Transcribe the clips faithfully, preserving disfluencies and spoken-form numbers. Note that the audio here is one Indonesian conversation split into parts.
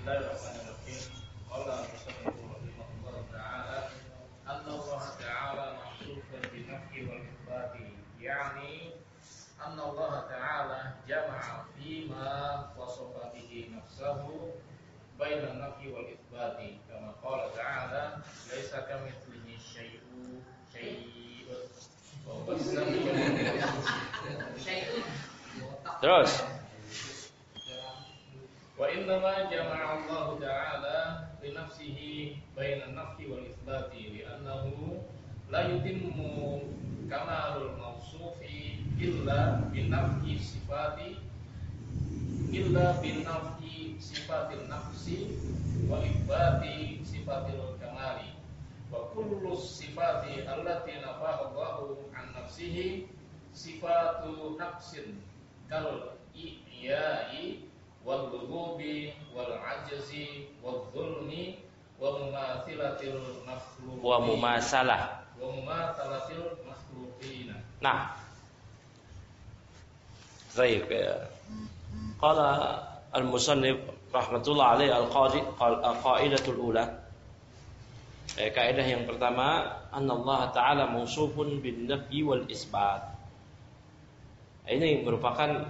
Bismillahirrahmanirrahim. Qala Rasulullah rahimahullah ta'ala anna Allah ta'ala ma'sufun bi nafyi wal itsbati, yani anna Allah ta'ala jama'a fima wasafa bihi nafsahu baina nafyi wal itsbati, kama qala ta'ala laisa kamitslihi syai'un syai'un wa huwas samiul basir. Terus wa innama jama'a Allah ta'ala li nafsihi baina nafyi wal itsbati li'annahu la yutimmu kamalul mawsufi illa bi nafyi sifati illa bi nafyi sifatil nafsi wa itsbati sifatil kamali wa kullu sifati allati nafaha Allahu an nafsihi sifatu nafsin kal i'ya'i wal ghubi wal ajzi wal dhulmi wa mumathilatil makhluqin wa mumasalah wa mumathalatil makhluqin. Nah, baik. Qala al-musannif rahmatullah alaihi al-qadi al-qaidatul ula. Eh, kaidah yang pertama, annallaha ta'ala mausufun bin nafyi wal isbat. Ini merupakan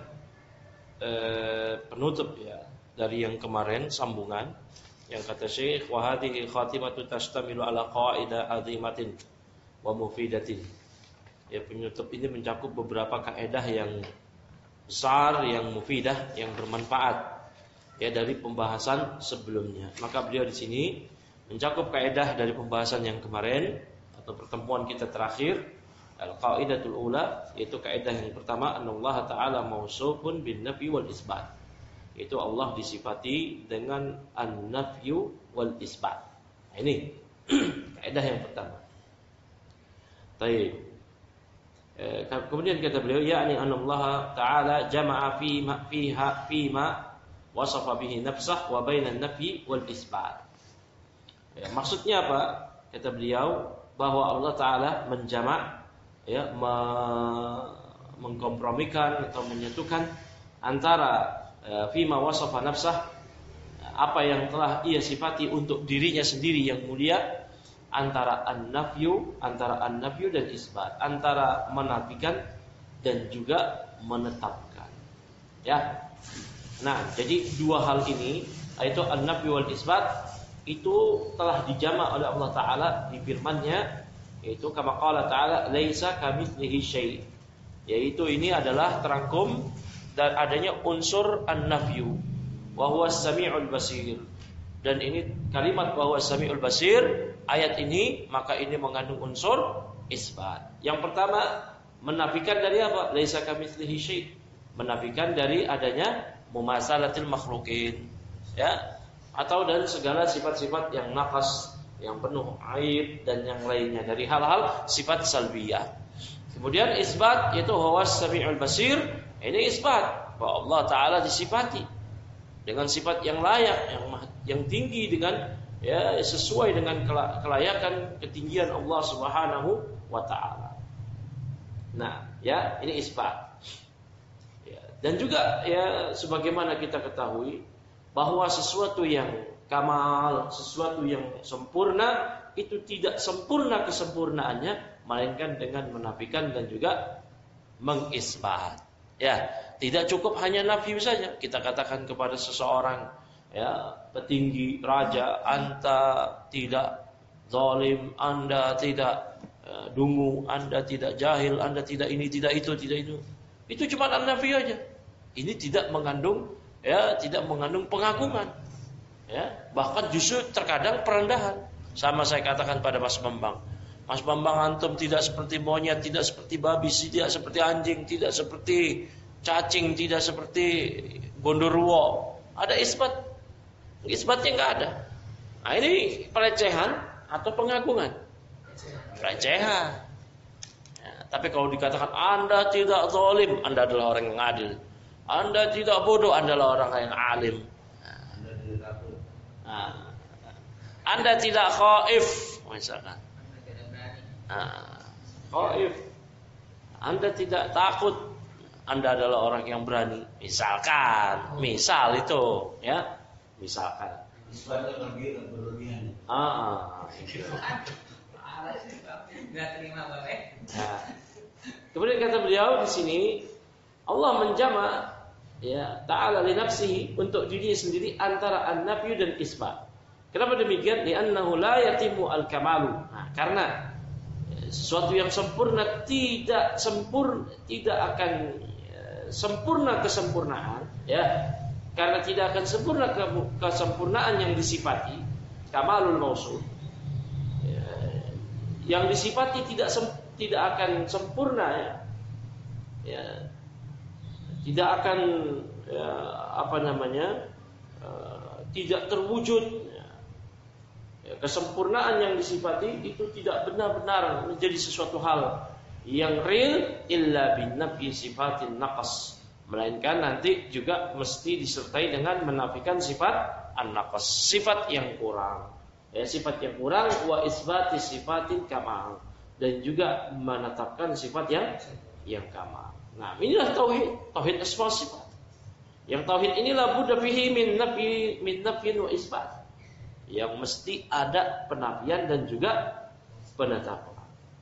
eh, penutup ya dari yang kemarin, sambungan yang kata Syekh, wa hadhihi khatimatu tastamilu ala qaidah azimatin wa mufidatin. Ya, penutup ini mencakup beberapa kaidah yang besar, yang mufidah, yang bermanfaat ya dari pembahasan sebelumnya. Maka beliau di sini mencakup kaidah dari pembahasan yang kemarin atau pertemuan kita terakhir, al-qaidatul ula, yaitu kaidah yang pertama, anallaha ta'ala mausufun bin nafyi wal isbat. Itu Allah disifati dengan an-nafyu wal isbat. Nah, ini kaidah yang pertama. Baik. Eh, kemudian kata beliau, yakni anallaha ta'ala jama'a fi ma fiha fi ma wasafa bihi nafsah wa bainan nafyi wal isbat. Ya, maksudnya apa? Kata beliau bahwa Allah Ta'ala menjamak, ya, me- mengkompromikan atau menyatukan antara e, fima wasafa nafsah, apa yang telah ia sifati untuk dirinya sendiri yang mulia, antara an-nafyu, antara an-nafyu dan isbat, antara menafikan dan juga menetapkan. Ya. Nah, jadi dua hal ini, yaitu an-nafyu wal isbat, itu telah dijamak oleh Allah Ta'ala di firman-Nya, yaitu kama qala ta'ala laisa kamitslihi syai', yaitu ini adalah terangkum dan adanya unsur an-nafyu wa huwas samiul basir. Dan ini kalimat wa huwas samiul basir, ayat ini maka ini mengandung unsur isbat. Yang pertama, menafikan dari apa? Laisa kamitslihi syai', menafikan dari adanya mumasalatil makhluqin, ya, atau dari segala sifat-sifat yang naqas, yang penuh aib dan yang lainnya dari hal-hal sifat salbiyah. Kemudian isbat, yaitu huwas samiul basir, ini isbat bahwa Allah Ta'ala disifati dengan sifat yang layak, yang yang tinggi, dengan ya sesuai dengan kelayakan ketinggian Allah Subhanahu wa Ta'ala. Nah, ya, ini isbat. Ya, dan juga ya sebagaimana kita ketahui bahwa sesuatu yang kamal, sesuatu yang sempurna, itu tidak sempurna kesempurnaannya melainkan dengan menafikan dan juga mengisbat. Ya, tidak cukup hanya nafyu saja. Kita katakan kepada seseorang, ya, petinggi, raja, anta tidak zalim, anda tidak uh, dungu, anda tidak jahil, anda tidak ini, tidak itu, tidak itu. Itu cuma an-nafyu aja. Ini tidak mengandung, ya, tidak mengandung pengagungan. Ya, bahkan justru terkadang perendahan. Sama saya katakan pada Mas Bambang, Mas Bambang, antum tidak seperti monyet, tidak seperti babi, tidak seperti anjing, tidak seperti cacing, tidak seperti gondoruo. Ada isbat, isbatnya nggak ada. Nah, ini pelecehan atau pengagungan? Pelecehan. Ya, tapi kalau dikatakan Anda tidak zalim, Anda adalah orang yang adil. Anda tidak bodoh, Anda adalah orang yang alim. Nah, Anda tidak khaif, misalkan. Nah, khaif. Anda tidak takut, Anda adalah orang yang berani. Misalkan, misal itu, ya. Misalkan. Isbatnya berlebihan. Ah, itu. Nggak terima boleh. Nah, kemudian kata beliau di sini Allah menjama ya ta'ala li nafsihi untuk dirinya sendiri antara an-nafyu dan isbat. Kenapa demikian? Li'annahu la yatimu al-kamalu. Nah, karena sesuatu yang sempurna tidak sempurna tidak akan ya, sempurna kesempurnaan ya. Karena tidak akan sempurna kesempurnaan yang disifati kamalul mausuf. Ya, yang disifati tidak sem, tidak akan sempurna ya. Ya, tidak akan ya, apa namanya uh, tidak terwujud ya. Ya, kesempurnaan yang disifati itu tidak benar-benar menjadi sesuatu hal yang real illa bin nafi sifatin naqas, melainkan nanti juga mesti disertai dengan menafikan sifat an-naqas, sifat yang kurang ya, sifat yang kurang wa isbati sifatin kamal, dan juga menetapkan sifat yang yang kamal. Nah, inilah tauhid, tauhid asma sifat. Yang tauhid inilah budda fihi min nafi min nafyin wa isbat. Yang mesti ada penafian dan juga penetapan.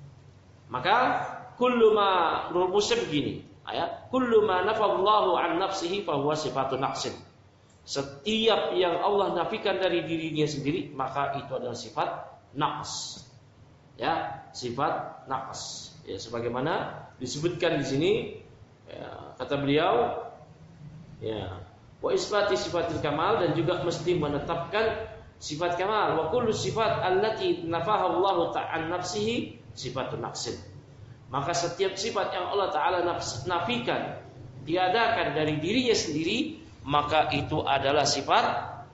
Maka kullu ma rumusnya begini, ya. Kullu ma nafallahu an nafsihi fa huwa sifatun naqsin. Setiap yang Allah nafikan dari dirinya sendiri, maka itu adalah sifat naqs. Ya, sifat naqs. Ya, sebagaimana disebutkan di sini ya, kata beliau ya wa isbati sifatil kamal, dan juga mesti menetapkan sifat kamal. Wa kullu sifat allati nafaha Allah ta'ala nafsihi sifatun naqsin. Maka setiap sifat yang Allah Ta'ala nafikan, tiadakan dari dirinya sendiri, maka itu adalah sifat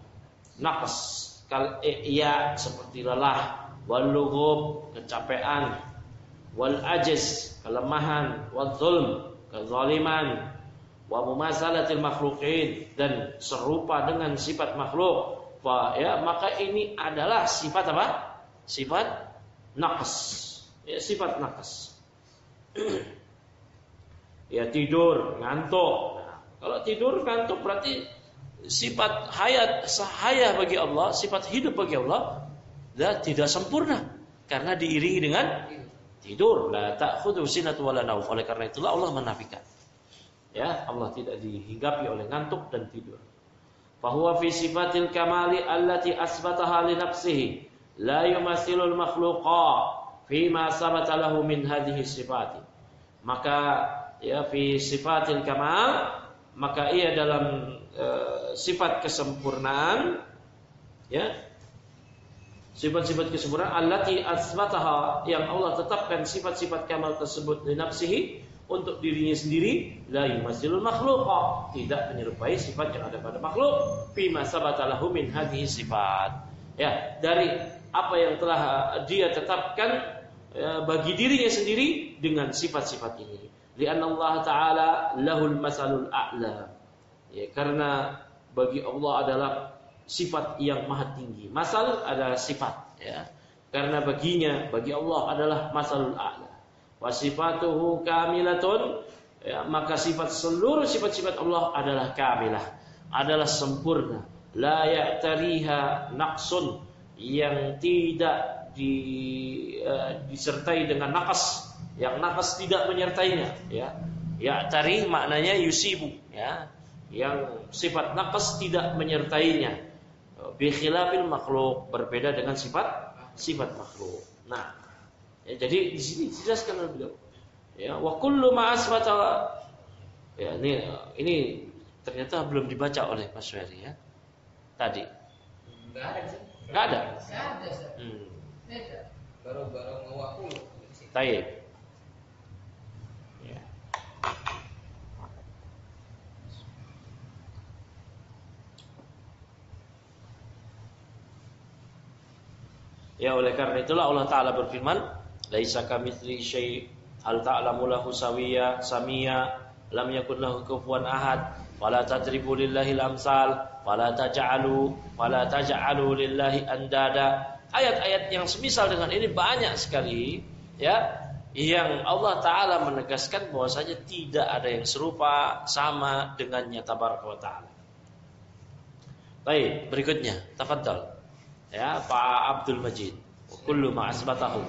naqs. Kal ya seperti lelah, wal lughub kecapean, wal ajiz kelemahan, wal zulm kezaliman, wa mumasalatil makhluqin dan serupa dengan sifat makhluk. Fa, ya, maka ini adalah sifat apa? Sifat naqs. Ya, sifat naqs. Ya, tidur, ngantuk. Nah, kalau tidur ngantuk berarti sifat hayat, sahaya bagi Allah, sifat hidup bagi Allah dan tidak sempurna karena diiringi dengan tidur. La ta'khudhu sinatun wala naum. Oleh karena itulah Allah menafikan. Ya, Allah tidak dihinggapi oleh ngantuk dan tidur. Fa huwa fi sifatil kamali allati asbataha li nafsihi la yumathilul makhluqa fi ma sabata lahu min hadhihi sifati. Maka ya fi sifatil kamal, maka ia dalam uh, sifat kesempurnaan ya, sifat-sifat kesempurnaan allati asbataha, yang Allah tetapkan sifat-sifat kamal tersebut li nafsihi untuk dirinya sendiri, la yumathilul makhluqa, tidak menyerupai sifat yang ada pada makhluk, fi ma sabata lahu min hadhihi sifat. Ya, dari apa yang telah dia tetapkan ya, bagi dirinya sendiri dengan sifat-sifat ini. Li'anna Allah Ta'ala lahul masalul a'la. Ya, karena bagi Allah adalah sifat yang maha tinggi. Masal adalah sifat ya. Karena baginya, bagi Allah adalah masalul a'la. Wa sifatuhu kamilatun, ya, maka sifat seluruh sifat-sifat Allah adalah kamilah, adalah sempurna. La ya'tariha naqsun, yang tidak di, uh, disertai dengan naqas, yang naqas tidak menyertainya ya. Ya'tari maknanya yusibu ya, yang sifat naqas tidak menyertainya. Bi khilafil makhluk, berbeda dengan sifat sifat makhluk. Nah, ya, jadi di sini dijelaskan oleh beliau. Ya, wa kullu ma asbata. Ya, ini ini ternyata belum dibaca oleh Mas Ferry ya. Tadi. Enggak ada sih. Enggak ada. Enggak ada. Hmm. Beda. Baru-baru ngawakul. Taib. Ya. Ya, oleh karena itulah Allah Ta'ala berfirman, laisa kamitsli syai' hal ta'lamu lahu sawiyya samia lam yakun lahu kufuwan ahad wala tadribu lillahil amsal wala taj'alu wala taj'alu lillahi andada. Ayat-ayat yang semisal dengan ini banyak sekali ya, yang Allah Ta'ala menegaskan bahwasanya tidak ada yang serupa sama dengannya tabaraka wa ta'ala. Baik, berikutnya, tafadhal. Ya, Pak Abdul Majid. Kullu ma asbatahu.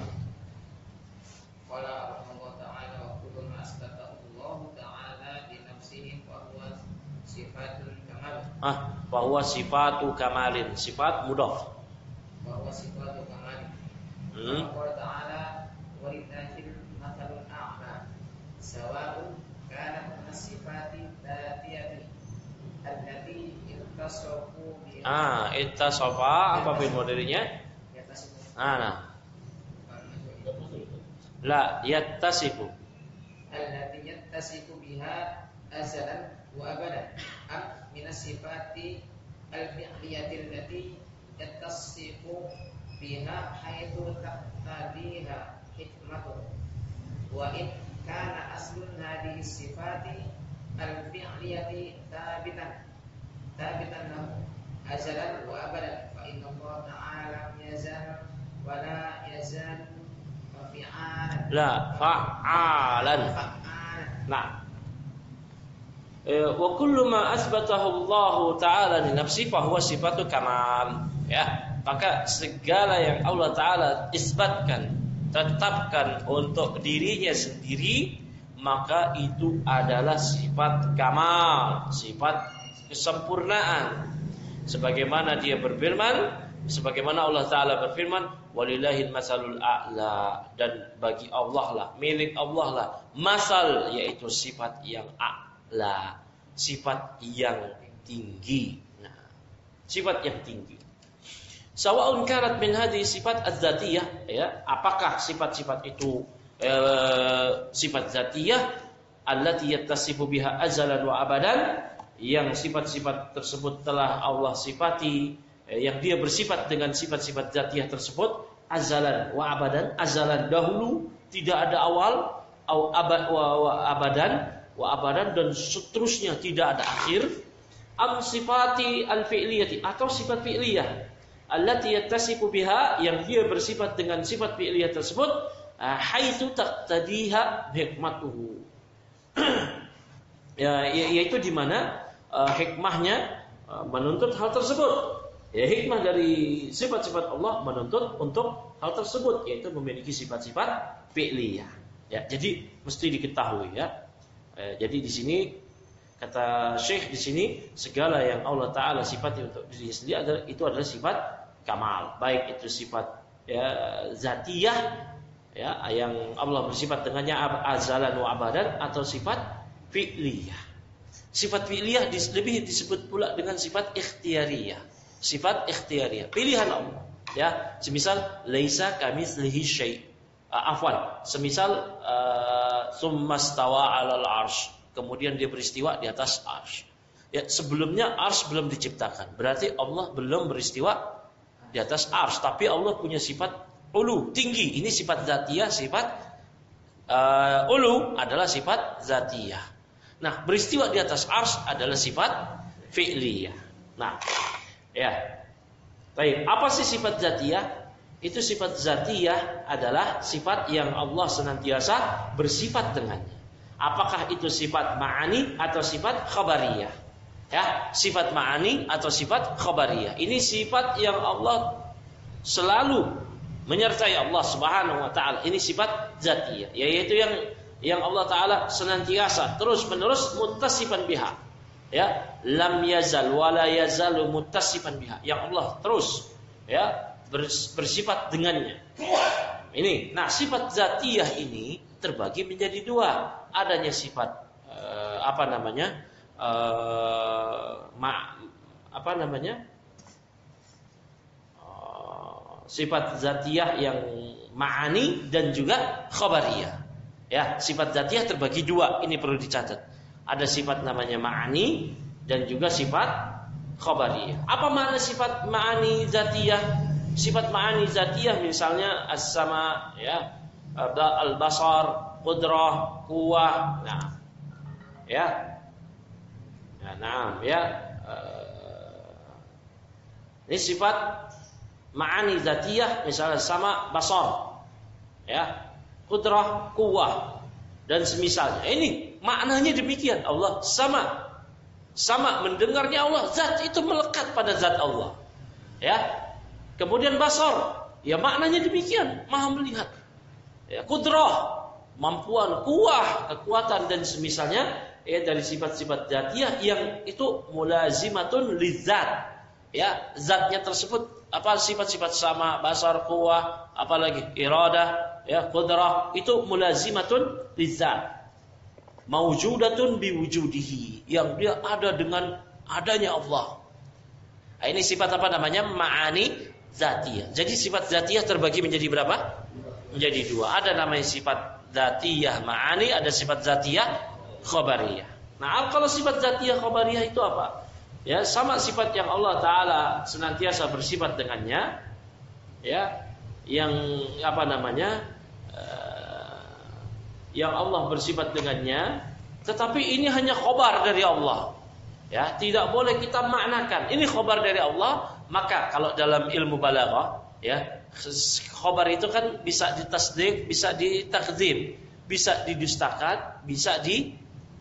Qala Allah Ta'ala wa kullu ma asbatahu Allah Ta'ala li nafsihi wa huwa sifatul kamal. Ah, wa huwa sifatu kamalin, sifat mudhaf. Wa huwa sifatu kamal. Hmm. Allah Ta'ala walillahil mathalul a'la. Sawa'un kanat as-sifati dzatiyati allati ittasafu biha. Ah, ittasafa apa fi'il mudhari'nya? Ah, nah. La yattasifu. Allati yattasifu biha azalan wa abadan. Am minas sifati al-fi'liyati allati yattasifu biha haitsu taqtadiha hikmatuh. Wa in kana aslun hadhihi sifati al-fi'liyati thabitan thabitan lahu azalan wa abadan fa inna Allah ta'ala yazal wa la yazal fi'alan La fa'alan. fa'alan. Nah. Eh, wa kullu ma asbatahu Allah Ta'ala li nafsi fa huwa sifatu kamal. Ya, maka segala yang Allah Ta'ala isbatkan, tetapkan untuk dirinya sendiri, maka itu adalah sifat kamal, sifat kesempurnaan. Sebagaimana dia berfirman, sebagaimana Allah Ta'ala berfirman, walillahil masalul a'la, dan bagi Allah lah, milik Allah lah masal, yaitu sifat yang a'la, sifat yang tinggi. Nah, sifat yang tinggi. Sawa'un kanat min hadhihi sifat az-zatiyah, ya, apakah sifat-sifat itu eh, sifat zatiyah allati yattasifu biha azalan wa abadan, yang sifat-sifat tersebut telah Allah sifati, eh, yang dia bersifat dengan sifat-sifat zatiyah tersebut azalan wa abadan, azalan dahulu tidak ada awal, au abad wa, wa abadan wa abadan dan seterusnya tidak ada akhir, am sifati al-fi'liyati, atau sifat fi'liyah allati yattasifu biha, yang dia bersifat dengan sifat fi'liyah tersebut haitsu taqtadiha hikmatuhu. Ya, yaitu di mana uh, hikmahnya uh, menuntut hal tersebut. Ya, hikmah dari sifat-sifat Allah menuntut untuk hal tersebut, yaitu memiliki sifat-sifat fi'liyah. Ya, jadi mesti diketahui ya. Eh, jadi di sini kata Syekh di sini segala yang Allah Ta'ala sifati untuk dirinya sendiri adalah, itu adalah sifat kamal, baik itu sifat ya zatiyah ya yang Allah bersifat dengannya azalan wa abadan, atau sifat fi'liyah. Sifat fi'liyah lebih disebut pula dengan sifat ikhtiyariyah. Sifat ikhtiyariyah, pilihan Allah. Ya, semisal laisa kamitslihi syai'. Uh, afwan, semisal uh, summastawa 'alal 'arsy, kemudian dia beristiwa di atas arsy. Ya, sebelumnya arsy belum diciptakan. Berarti Allah belum beristiwa di atas arsy, tapi Allah punya sifat ulu, tinggi. Ini sifat zatiyah, sifat uh, ulu adalah sifat zatiyah. Nah, beristiwa di atas arsy adalah sifat fi'liyah. Nah, ya. Baik, apa sih sifat zatiyah? Itu sifat zatiyah adalah sifat yang Allah senantiasa bersifat dengannya. Apakah itu sifat ma'ani atau sifat khabariyah? Ya, sifat ma'ani atau sifat khabariyah. Ini sifat yang Allah selalu menyertai Allah Subhanahu wa taala. Ini sifat zatiyah, yaitu yang yang Allah Ta'ala senantiasa terus-menerus muttasifan biha. Ya, lam yazal wa la yazalu muttasifan biha. Yang Allah terus ya bersifat dengannya. Ini, nah sifat zatiyah ini terbagi menjadi dua. Adanya sifat eh, apa namanya? Eh, ma, apa namanya? Eh, sifat zatiyah yang ma'ani dan juga khabariyah. Ya, sifat zatiyah terbagi dua. Ini perlu dicatat. Ada sifat namanya ma'ani dan juga sifat khabariyah. Apa makna sifat ma'ani zatiyah? Sifat ma'ani zatiyah misalnya as-sama, ya, al-basar, qudrah, quwwah. Nah, ya. Ya, nah, ya. Uh, ini sifat ma'ani zatiyah, misalnya sama basar, ya, qudrah, quwwah dan semisalnya. Ini maknanya demikian. Allah sama, sama mendengarnya Allah, zat itu melekat pada zat Allah. Ya. Kemudian basar, ya maknanya demikian, maha melihat. Ya, qudrah, mampuan, kuah, kekuatan dan semisalnya ya dari sifat-sifat dzatiyah yang itu mulazimatun lizzat. Ya, zatnya tersebut apa sifat-sifat sama, basar, kuah, apalagi iradah, ya, qudrah, itu mulazimatun lizzat. Maujudatun biwujudihi, yang dia ada dengan adanya Allah. Nah, ini sifat apa namanya? Ma'ani dzatiyah. Jadi sifat dzatiyah terbagi menjadi berapa? Menjadi dua. Ada namanya sifat dzatiyah ma'ani, ada sifat dzatiyah khabariyah. Nah, kalau sifat dzatiyah khabariyah itu apa? Ya, sama sifat yang Allah Ta'ala senantiasa bersifat dengannya, ya, yang apa namanya, uh, yang Allah bersifat dengannya, tetapi ini hanya khobar dari Allah, ya, tidak boleh kita maknakan ini khobar dari Allah. Maka kalau dalam ilmu balaghah, ya, khobar itu kan bisa ditasdik, bisa ditakdzib, bisa didustakan, bisa di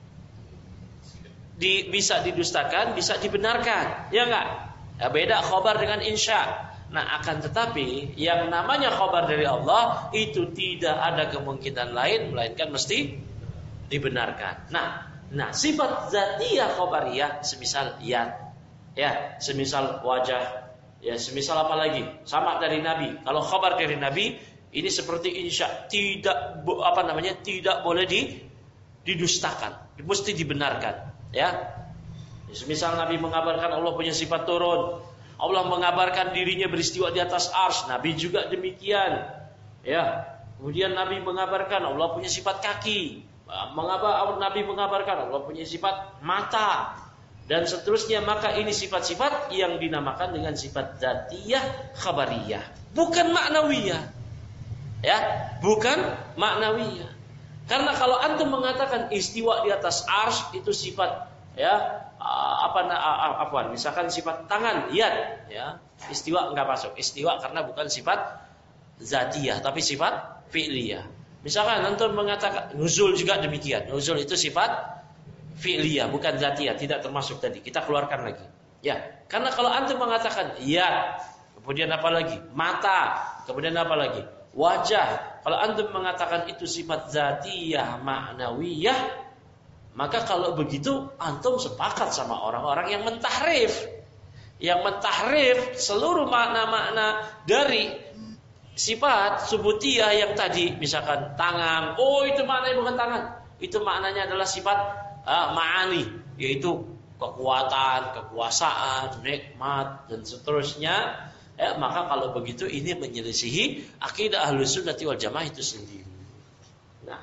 Di, bisa didustakan, bisa dibenarkan, ya enggak? Ya, beda khobar dengan insya. Nah, akan tetapi yang namanya khobar dari Allah itu tidak ada kemungkinan lain melainkan mesti dibenarkan. Nah, nah sifat dzatiyah khobariyah semisal ya, ya, semisal wajah, ya, semisal apa lagi? Sama dari Nabi. Kalau khobar dari Nabi ini seperti insya, tidak apa namanya? Tidak boleh di, didustakan, mesti dibenarkan. Ya, semisal Nabi mengabarkan Allah punya sifat turun, Allah mengabarkan dirinya beristiwa di atas arsy, Nabi juga demikian. Ya, kemudian Nabi mengabarkan Allah punya sifat kaki, mengabar Nabi mengabarkan Allah punya sifat mata, dan seterusnya. Maka ini sifat-sifat yang dinamakan dengan sifat dzatiyah khabariyah, bukan maknawiyah. Ya, bukan maknawiyah. Karena kalau antum mengatakan istiwa di atas arsy itu sifat, ya, apa apa misalkan sifat tangan, yad, ya, istiwa enggak masuk. Istiwa karena bukan sifat zatiyah tapi sifat fi'liyah. Misalkan antum mengatakan nuzul juga demikian. Nuzul itu sifat fi'liyah bukan zatiyah, tidak termasuk tadi. Kita keluarkan lagi. Ya, karena kalau antum mengatakan yad, kemudian apa lagi? Mata, kemudian apa lagi? Wajah. Kalau antum mengatakan itu sifat zatiyah ma'nawiyah, maka kalau begitu antum sepakat sama orang-orang yang mentahrif, yang mentahrif seluruh makna-makna dari sifat subutiyah yang tadi. Misalkan tangan, oh itu maknanya bukan tangan, itu maknanya adalah sifat uh, ma'ani, yaitu kekuatan, kekuasaan, nikmat dan seterusnya. Ya, maka kalau begitu ini menyelisihi akidah Ahlus Sunnah wal Jamaah itu sendiri. Nah,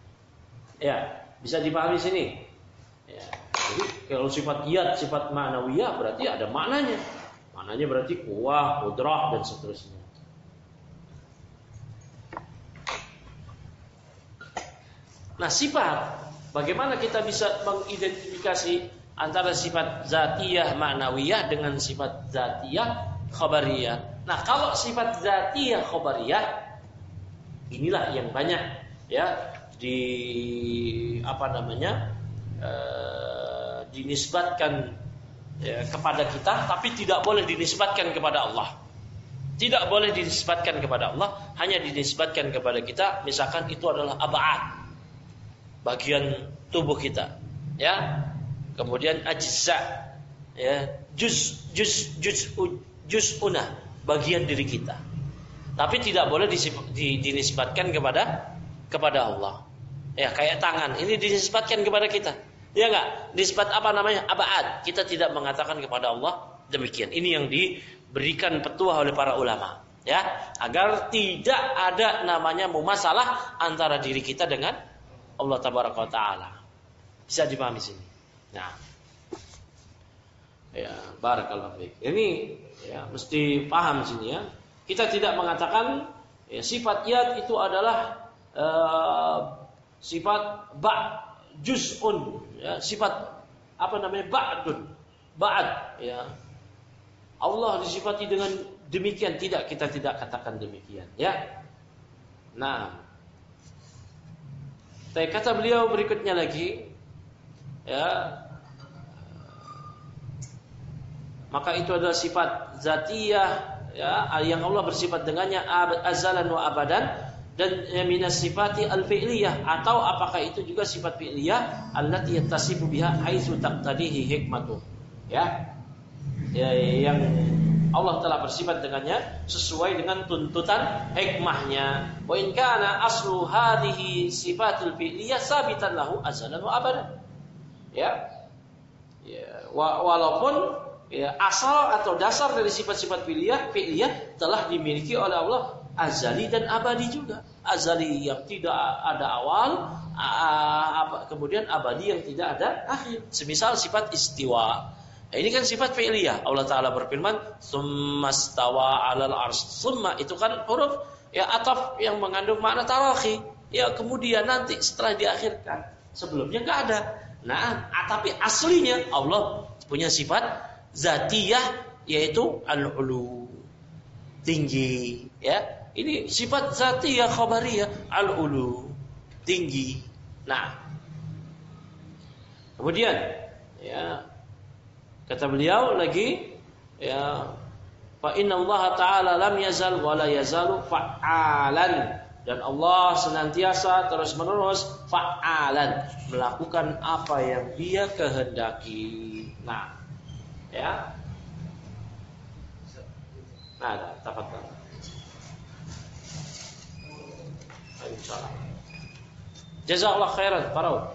ya, bisa dipahami sini. Ya, jadi kalau sifat iyad, sifat ma'nawiyah berarti ada maknanya. Maknanya berarti kuah, qudrah dan seterusnya. Nah, sifat, bagaimana kita bisa mengidentifikasi antara sifat zatiyah ma'nawiyah dengan sifat zatiyah khabariyah. Nah, kalau sifat zatiyah khabariyah inilah yang banyak, ya, di apa namanya e, dinisbatkan, ya, kepada kita, tapi tidak boleh dinisbatkan kepada Allah. Tidak boleh dinisbatkan kepada Allah, hanya dinisbatkan kepada kita. Misalkan itu adalah ab'ad, bagian tubuh kita, ya. Kemudian ajza, ya, juz juz juz juz'una, bagian diri kita. Tapi tidak boleh dinisbatkan kepada kepada Allah. Ya, kayak tangan, ini dinisbatkan kepada kita. Ya enggak? Nisbat apa namanya? Ab'ad. Kita tidak mengatakan kepada Allah demikian. Ini yang diberikan petuah oleh para ulama, ya, agar tidak ada namanya mumasalah antara diri kita dengan Allah tabaraka wa taala. Bisa dipahami sini. Nah, ya, barakallahu fiik. Ini, ya, mesti paham sini, ya. Kita tidak mengatakan, ya, sifat yad itu adalah uh, sifat ba' juz'un, ya, sifat apa namanya? Ba'dun. Ba'd, ya. Allah disifati dengan demikian, tidak, kita tidak katakan demikian, ya. Nah, kata beliau berikutnya lagi, ya, maka itu adalah sifat zatiyah, ya, yang Allah bersifat dengannya azalan wa abadan, dan minas sifati al-fi'liyah, atau apakah itu juga sifat fi'liyah allati yattasifu biha haitsu taqtadihi hikmatu, ya, ya yang Allah telah bersifat dengannya sesuai dengan tuntutan hikmahnya. Wa in kana aslu hadhihi sifatul fi'liyah sabitan lahu azalan wa abadan, ya, ya walaupun ya, asal atau dasar dari sifat-sifat fi'liyah fi'liyah telah dimiliki oleh Allah azali dan abadi juga. Azali yang tidak ada awal, kemudian abadi yang tidak ada akhir. Semisal sifat istiwa. Nah, ini kan sifat fi'liyah. Allah Ta'ala berfirman, "Tsumma stawa 'alal 'arsy." Tsumma itu kan huruf ya ataf yang mengandung makna tarakhi. Ya, kemudian nanti setelah diakhirkan. Sebelumnya enggak ada. Nah, tapi aslinya Allah punya sifat zatiyah, yaitu al-ulu, tinggi, ya. Ini sifat zatiyah khabariyah, al-ulu, tinggi. Nah, kemudian ya kata beliau lagi, ya, fa inna Allah Ta'ala lam yazal wa la yazalu fa'alan, dan Allah senantiasa terus-menerus fa'alan, melakukan apa yang Dia kehendaki. Nah, ya. Nah, tafadhal. Insyaallah. Jazakallahu khairan, Farau.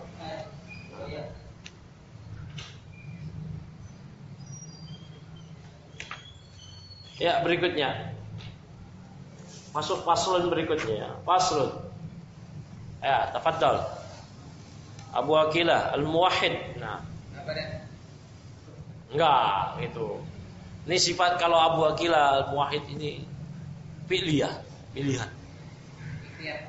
Ya, berikutnya. Masuk faslun berikutnya. Faslun. Ya, tafadhal. Abu Aqilah Al-Muwahhid. Nah. Apa dia? Enggak, itu. Ini sifat kalau Abu Aqilah Al-Muwahhid ini fi'liyah, pilihan. Iya.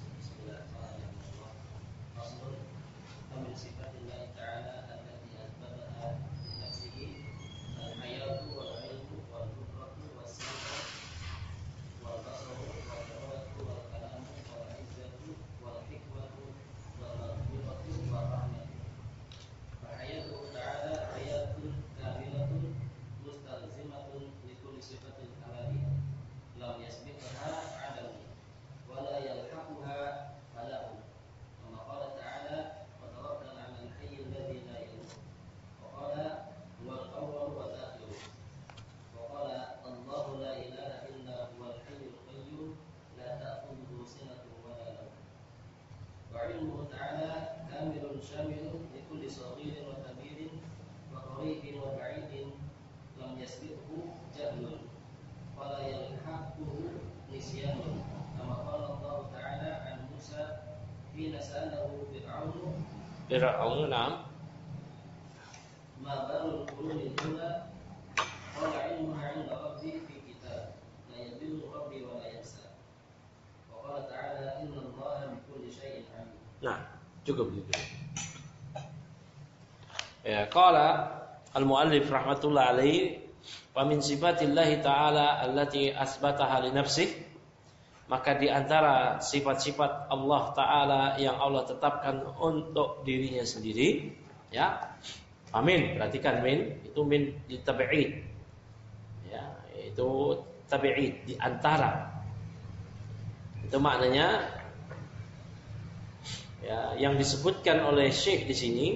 Fir'aun, na'am. Ma barul qulul ula qala ilmuha 'inda rabbi fi kitab la yadillu rabbi wa la yansa. Wa qala ta'ala inna Allaha bi kulli syai'in 'alim. Nah, cukup gitu. Ya, qala al-muallif rahmatullah alaihi, wa min sifatillahi ta'ala allati asbataha li nafsihi, maka di antara sifat-sifat Allah Ta'ala yang Allah tetapkan untuk dirinya sendiri, ya, amin, perhatikan min, itu min di tabi'id, ya, itu tabi'id, di antara, itu maknanya, ya, yang disebutkan oleh Syekh di sini,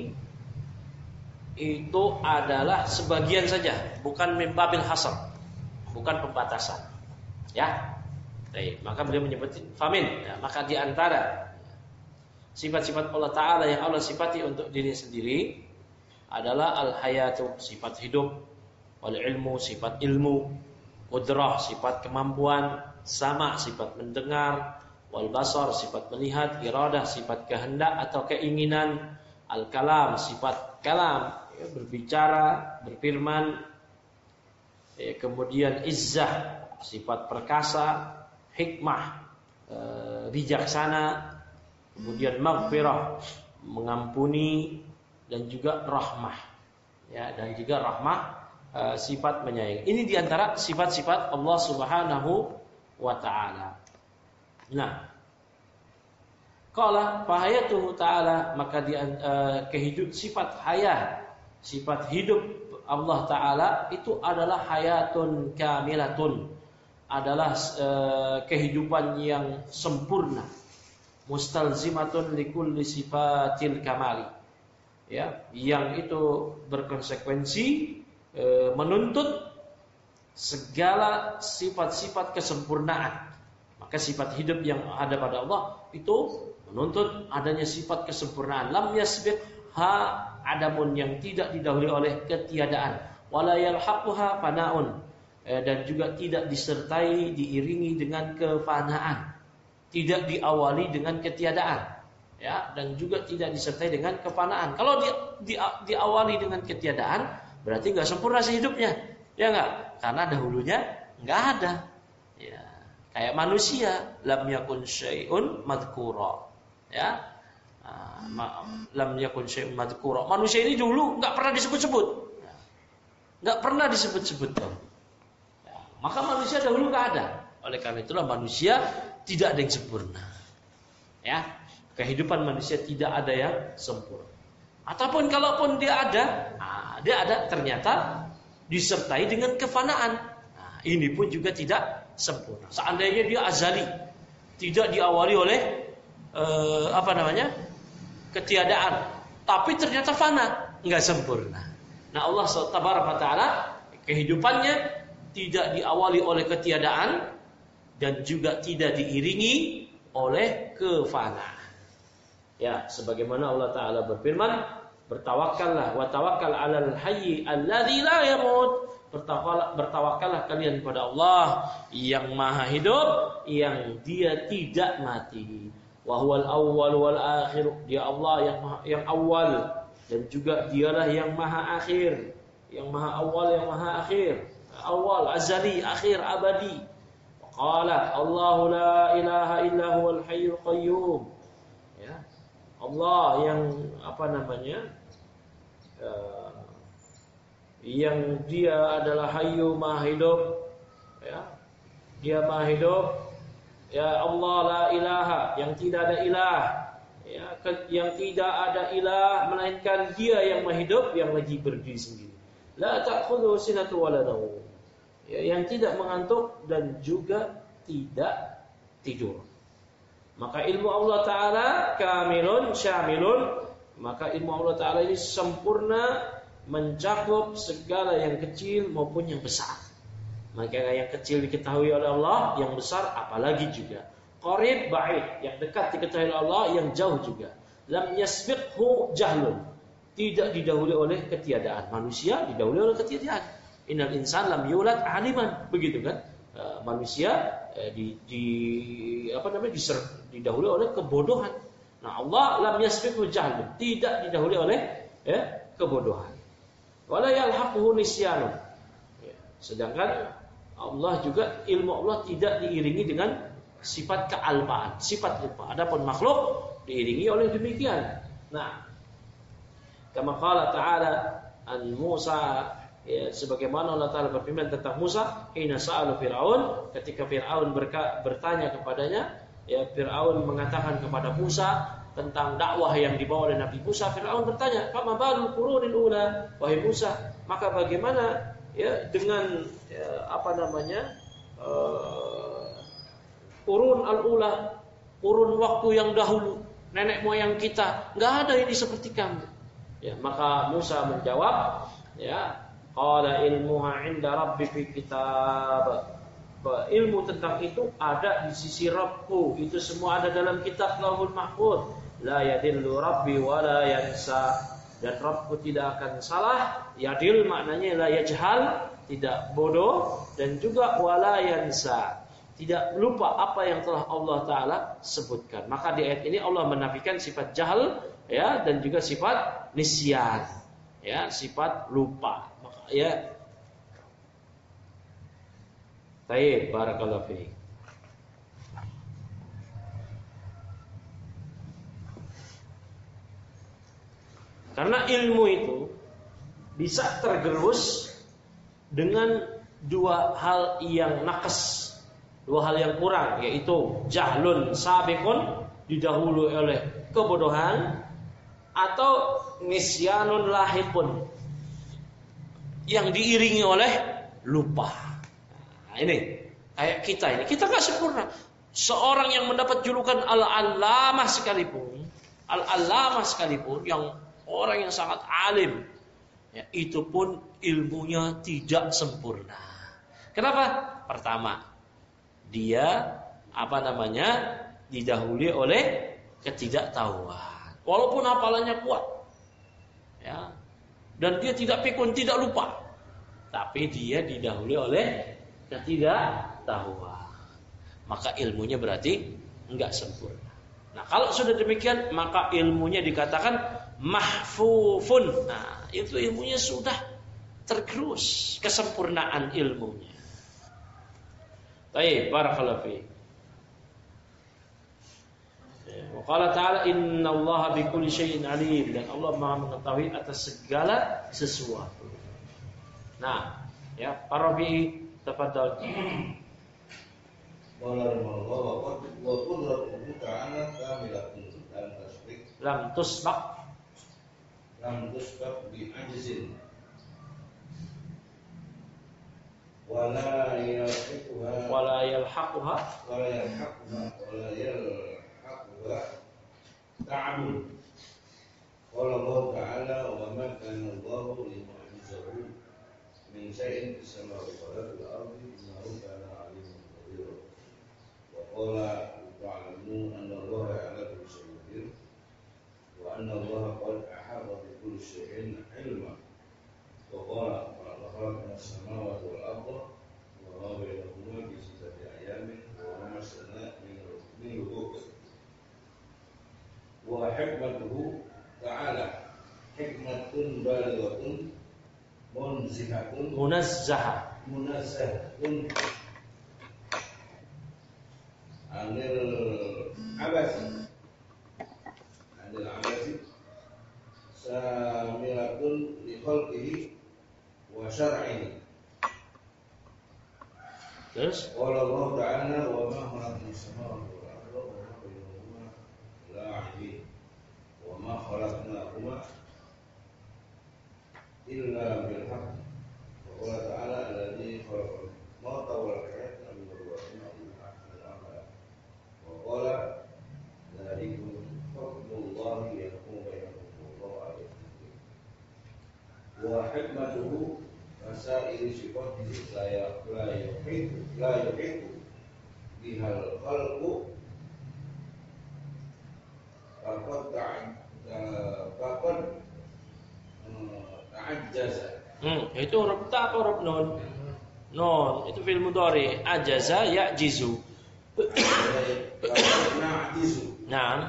itu adalah sebagian saja, bukan min babil hasar, bukan pembatasan, ya. Baik, maka beliau menyebut famin, ya, maka di antara sifat-sifat Allah Ta'ala yang Allah sifati untuk diri sendiri adalah al-hayatu, sifat hidup, wal ilmu, sifat ilmu, qudrah, sifat kemampuan, sama, sifat mendengar, wal basar, sifat melihat, iradah, sifat kehendak atau keinginan, al-kalam, sifat kalam, ya, berbicara, berfirman, ya, kemudian izzah, sifat perkasa, hikmah, e, bijaksana, kemudian maghfirah, mengampuni, dan juga rahmah, ya, dan juga rahmah, e, sifat menyayangi. Ini diantara sifat-sifat Allah Subhanahu wa Ta'ala. Nah, qala fahayatuhu ta'ala, maka di e, kehidup sifat hayah, sifat hidup Allah Ta'ala itu adalah hayatun kamilatun, adalah uh, kehidupan yang sempurna, mustalzimatun likulli sifatil kamali, ya, yang itu berkonsekuensi uh, menuntut segala sifat-sifat kesempurnaan. Maka sifat hidup yang ada pada Allah itu menuntut adanya sifat kesempurnaan. Lam yasbiq ha adamun, yang tidak didahului oleh ketiadaan. Wala yalhaquha fanaun, dan juga tidak disertai diiringi dengan kefanaan. Tidak diawali dengan ketiadaan, ya, dan juga tidak disertai dengan kefanaan. Kalau di, di, diawali dengan ketiadaan, berarti nggak sempurna sih hidupnya, ya nggak? Karena dahulunya nggak ada. Ya, kayak manusia, lam yakun syai'un madhkura, ya, lam yakun syai'un madhkura. Manusia ini dulu nggak pernah disebut-sebut, nggak pernah disebut-sebut. Ya, maka manusia dahulu nggak ada. Oleh karena itulah manusia tidak ada yang sempurna. Ya, kehidupan manusia tidak ada yang sempurna. Ataupun kalaupun dia ada, nah, dia ada ternyata disertai dengan kefanaan. Nah, ini pun juga tidak sempurna. Seandainya dia azali, tidak diawali oleh eh, apa namanya ketiadaan, tapi ternyata fana, nggak sempurna. Nah, Allah Tabaraka Taala kehidupannya tidak diawali oleh ketiadaan dan juga tidak diiringi oleh kefanaan. Ya, sebagaimana Allah Taala berfirman, bertawakkallah wa tawakkal 'alal hayy alladzi la yamut. Bertawakal, bertawakallah kalian kepada Allah yang maha hidup, yang dia tidak mati. Wa huwal awwal wal akhir. Dia Allah yang maha, yang awal, dan juga dialah yang maha akhir. Yang maha awal, yang maha akhir. Awal, azali, akhir, abadi. Qala Allahu la ilaha illa huwal hayyul qayyum. Ya. Allah yang apa namanya? Uh, yang dia adalah hayyu maha hidup, ya, dia maha hidup, ya Allah la ilaha, yang tidak ada ilah, ya, yang tidak ada ilah melainkan dia yang maha hidup, yang lagi berdiri sendiri. La ta'khudhu sinatu wala nawm, ya, yang tidak mengantuk dan juga tidak tidur. Maka ilmu Allah Ta'ala kamilun syamilun, maka ilmu Allah Ta'ala ini sempurna, mencakup segala yang kecil maupun yang besar. Maka yang kecil diketahui oleh Allah, yang besar apalagi juga. Qarib ba'id, yang dekat diketahui oleh Allah, yang jauh juga. Lam yasbiqhu jahlun, tidak didahului oleh ketiadaan. Manusia didahului oleh ketiadaan. Innal insan lam yulad aliman, begitu kan? Uh, manusia uh, di, di apa namanya diser, didahului oleh kebodohan. Nah, Allah lam yasbiqhu jahlun, tidak didahului oleh ya, kebodohan. Wala yalhaquhu nisyanun. Ya, sedangkan Allah juga, ilmu Allah tidak diiringi dengan sifat kealpaan, sifat lupa. Adapun makhluk diiringi oleh demikian. Nah, kama qala ta'ala an Musa, ya, sebagaimana Allah Ta'ala berfirman tentang Musa, hina sa'alu Fir'aun, ketika Fir'aun berka, bertanya kepadanya, ya, Fir'aun mengatakan kepada Musa tentang dakwah yang dibawa oleh Nabi Musa. Fir'aun bertanya, "Fama balul qurunil ula?" Wahai Musa, maka bagaimana ya dengan ya, apa namanya? Uh, qurun al-ula, qurun waktu yang dahulu, nenek moyang kita, enggak ada ini seperti kamu. Ya, maka Musa menjawab, ya, qala ilmuha 'inda rabbi fi kitab. Ilmu tentang itu ada di sisi Rabbku, itu semua ada dalam kitab Lauhul Mahfuz. La yadillu rabbi wa la yansa, dan Rabbku tidak akan salah. Yadil maknanya la yajhal, tidak bodoh, dan juga wala yansa, tidak lupa apa yang telah Allah Ta'ala sebutkan. Maka di ayat ini Allah menafikan sifat jahal, ya, dan juga sifat nisyan, ya, sifat lupa. Maka, ya, baik, barakallahu fiik. Karena ilmu itu bisa tergerus dengan dua hal yang nakes, dua hal yang kurang, yaitu jahlun sabiqun, didahului oleh kebodohan, atau nisyanun lahiqun, yang diiringi oleh lupa. Nah, ini kayak kita ini, kita nggak sempurna. Seorang yang mendapat julukan al-allamah sekalipun, al-allamah sekalipun, yang orang yang sangat alim, ya, itu pun ilmunya tidak sempurna. Kenapa? Pertama, dia apa namanya didahului oleh ketidaktahuan. Walaupun hafalannya kuat, ya, dan dia tidak pikun, tidak lupa, tapi dia didahului oleh ketidaktahuan. Maka ilmunya berarti enggak sempurna. Nah, kalau sudah demikian, maka ilmunya dikatakan mahfufun. Nah, itu ilmunya sudah tergerus, kesempurnaan ilmunya. Baik, barakallahu fiik. Wa qala ta'ala innallaha bikulli syai'in alim, dan Allah Maha mengetahui atas segala sesuatu. Nah, ya, Parabi tafadhal. Qala Allah wa qudratuhu ta'ala kamilatun lam tasbiq Lam tusbaq lam tusbaq bi ajzin wala yalhaquha wala yalhaquha wala yalhaquha wala yalhaquha ta'abun. Qala Allah ta'ala wa ma kana Allahu liyu'jizahu min syai'in fis samawati wal ardi innahu kana 'aliman qadir. Wala ta'lamu anna Allah ala kulli syai'in qadir wa anna Allah qad ahata bi kulli syai'in ilma. Wa qala ma khalaqna as-samawati wal arda wa ma bainahuma bi sittati ayamin wa ma masana min lughub. Wa hikmatuhu ta'ala hikmatun balighatun munzihatun munazzah munazzahatun anil abasi anil abasi samilatun li khalqihi wa syar'ihi. Terus Qala Allah ta'ala wa ma khalaqna as-samawati wal arda wa ma bainahuma la'ibin wa ma khalaqnahuma illa bil haqq. Wa qala ta'ala alladzi khalaqa al-mauta wal hayata liyabluwakum ayyukum ahsanu Waqala dzalikum hukmullahi yahkumu bainakum wallahu a'lam. Wa hikmatuhu masail sifatihi la yuhitu la yuhitu bihal khalqu faqad faqad ta'ajjaza. hmm, itu huruf ta atau huruf nun? Nun, itu fi'il mudhari. Ajaza ya'jizu. Na'jizu. Naam.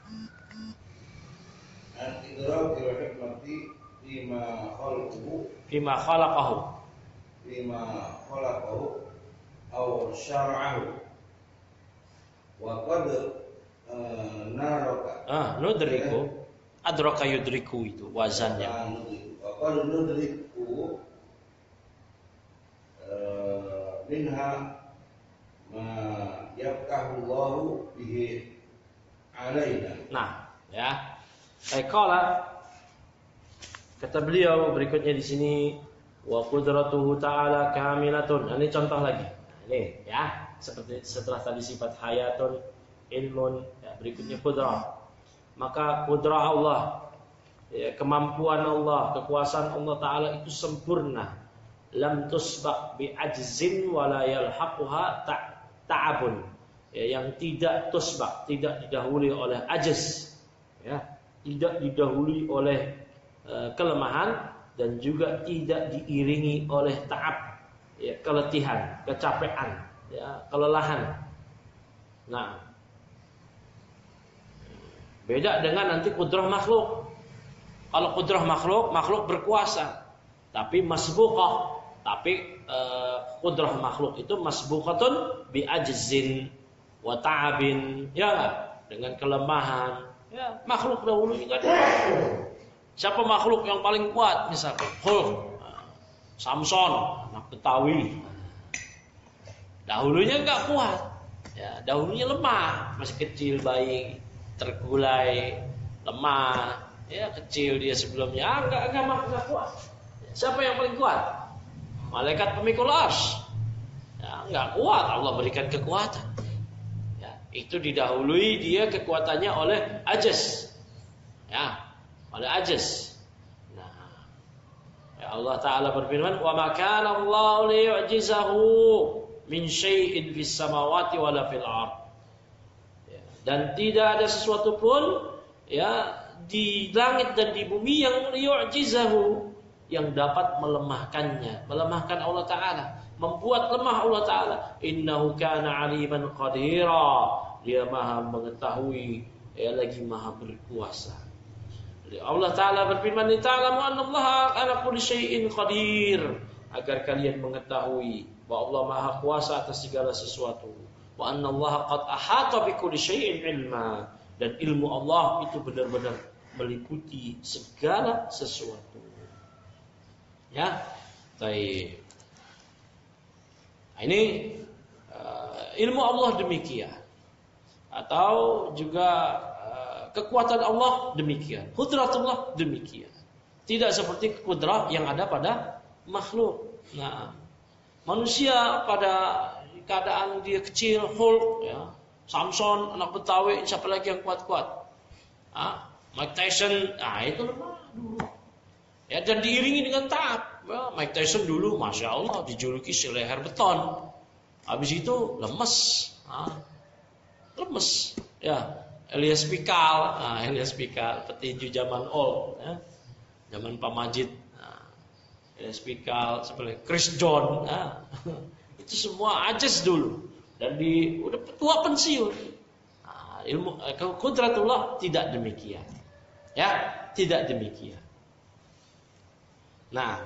Al-idrakil hikmati lima khalquhu Bima khalaqahu. lima khalaqahu aw syar'ahu wa qad naraka Ah, nudriku. Adraka yudriku itu wazannya. wa qad nudriku minha ma yaftahu Allahu bihi alaina. Nah, ya. Qala, kata beliau berikutnya di sini, wa qudratuhu ta'ala kamilatun. Ini contoh lagi. Ini ya, seperti setelah tadi sifat hayatun, ilmun, ya, berikutnya qudrah. Maka qudrah Allah, ya, kemampuan Allah, kekuasaan Allah Ta'ala itu sempurna. Lam tusbaq bi ajzin wala yalhaquha ta'abun. Ya, yang tidak tusbaq, tidak didahului oleh ajaz, ya, tidak didahului oleh uh, kelemahan, dan juga tidak diiringi oleh ta'ab, ya, keletihan, kecapean, ya, kelelahan. Nah, beda dengan nanti kudrah makhluk. Kalau kudrah makhluk, makhluk berkuasa, tapi masbuqah. Tapi uh, kudrah makhluk itu masbuqatun bi ajzin wa ta'abin, ya, dengan kelemahan. Ya, makhluk dahulu juga ada. Siapa makhluk yang paling kuat? Misalkan Hulk, Samson, anak Betawi. Dahulunya enggak kuat. Ya, dahulunya lemah, masih kecil, bayi, tergulai, lemah, ya, kecil dia sebelumnya, ah, enggak enggak enggak kuat. Ya, Siapa yang paling kuat? Malaikat pemikul arsy. Ya, enggak kuat, Allah berikan kekuatan. Ya, itu didahului dia kekuatannya oleh ajaz. Ya, oleh ajaz. Nah, ya Allah Ta'ala berfirman, "Wa ma kana Allahu liyu'jizahu min syai'in fis samawati wala fil ardh." Ya, dan tidak ada sesuatu pun ya di langit dan di bumi yang liyu'jizahu, yang dapat melemahkannya, melemahkan Allah Ta'ala, membuat lemah Allah Ta'ala. Innahu kana aliman qadira, dia maha mengetahui, ya lagi maha berkuasa. Jadi Allah Ta'ala berfirman, "Ta'lamu anna Allah ala kulli syai'in qadir," agar kalian mengetahui bahwa Allah maha kuasa atas segala sesuatu. Wa anna Allah qad ahata bi kulli syai'in ilma, dan ilmu Allah itu benar-benar meliputi segala sesuatu. Ya, baik. Nah, ini uh, ilmu Allah demikian, atau juga uh, kekuatan Allah demikian, kudratullah demikian. Tidak seperti kudrah yang ada pada makhluk. Nah, manusia pada keadaan dia kecil, Hulk, ya, Samson, anak Betawi, siapa lagi yang kuat-kuat? Ah, Mike Tyson, ah itu lemah dulu. Ya, dan diiringi dengan taat. Ya, Mike Tyson dulu, masya Allah, dijuluki si leher beton. Habis itu lemes, ah, lemes. Ya, Elias Pikal, ah, Elias Pikal, petinju zaman old, ya, zaman Pak Majid. Nah, Elias Pikal, seperti Chris John, ah, itu semua ajaz dulu. Dan di udah tua pensiun. Nah, ilmu kudratullah tidak demikian. Ya, tidak demikian. Nah,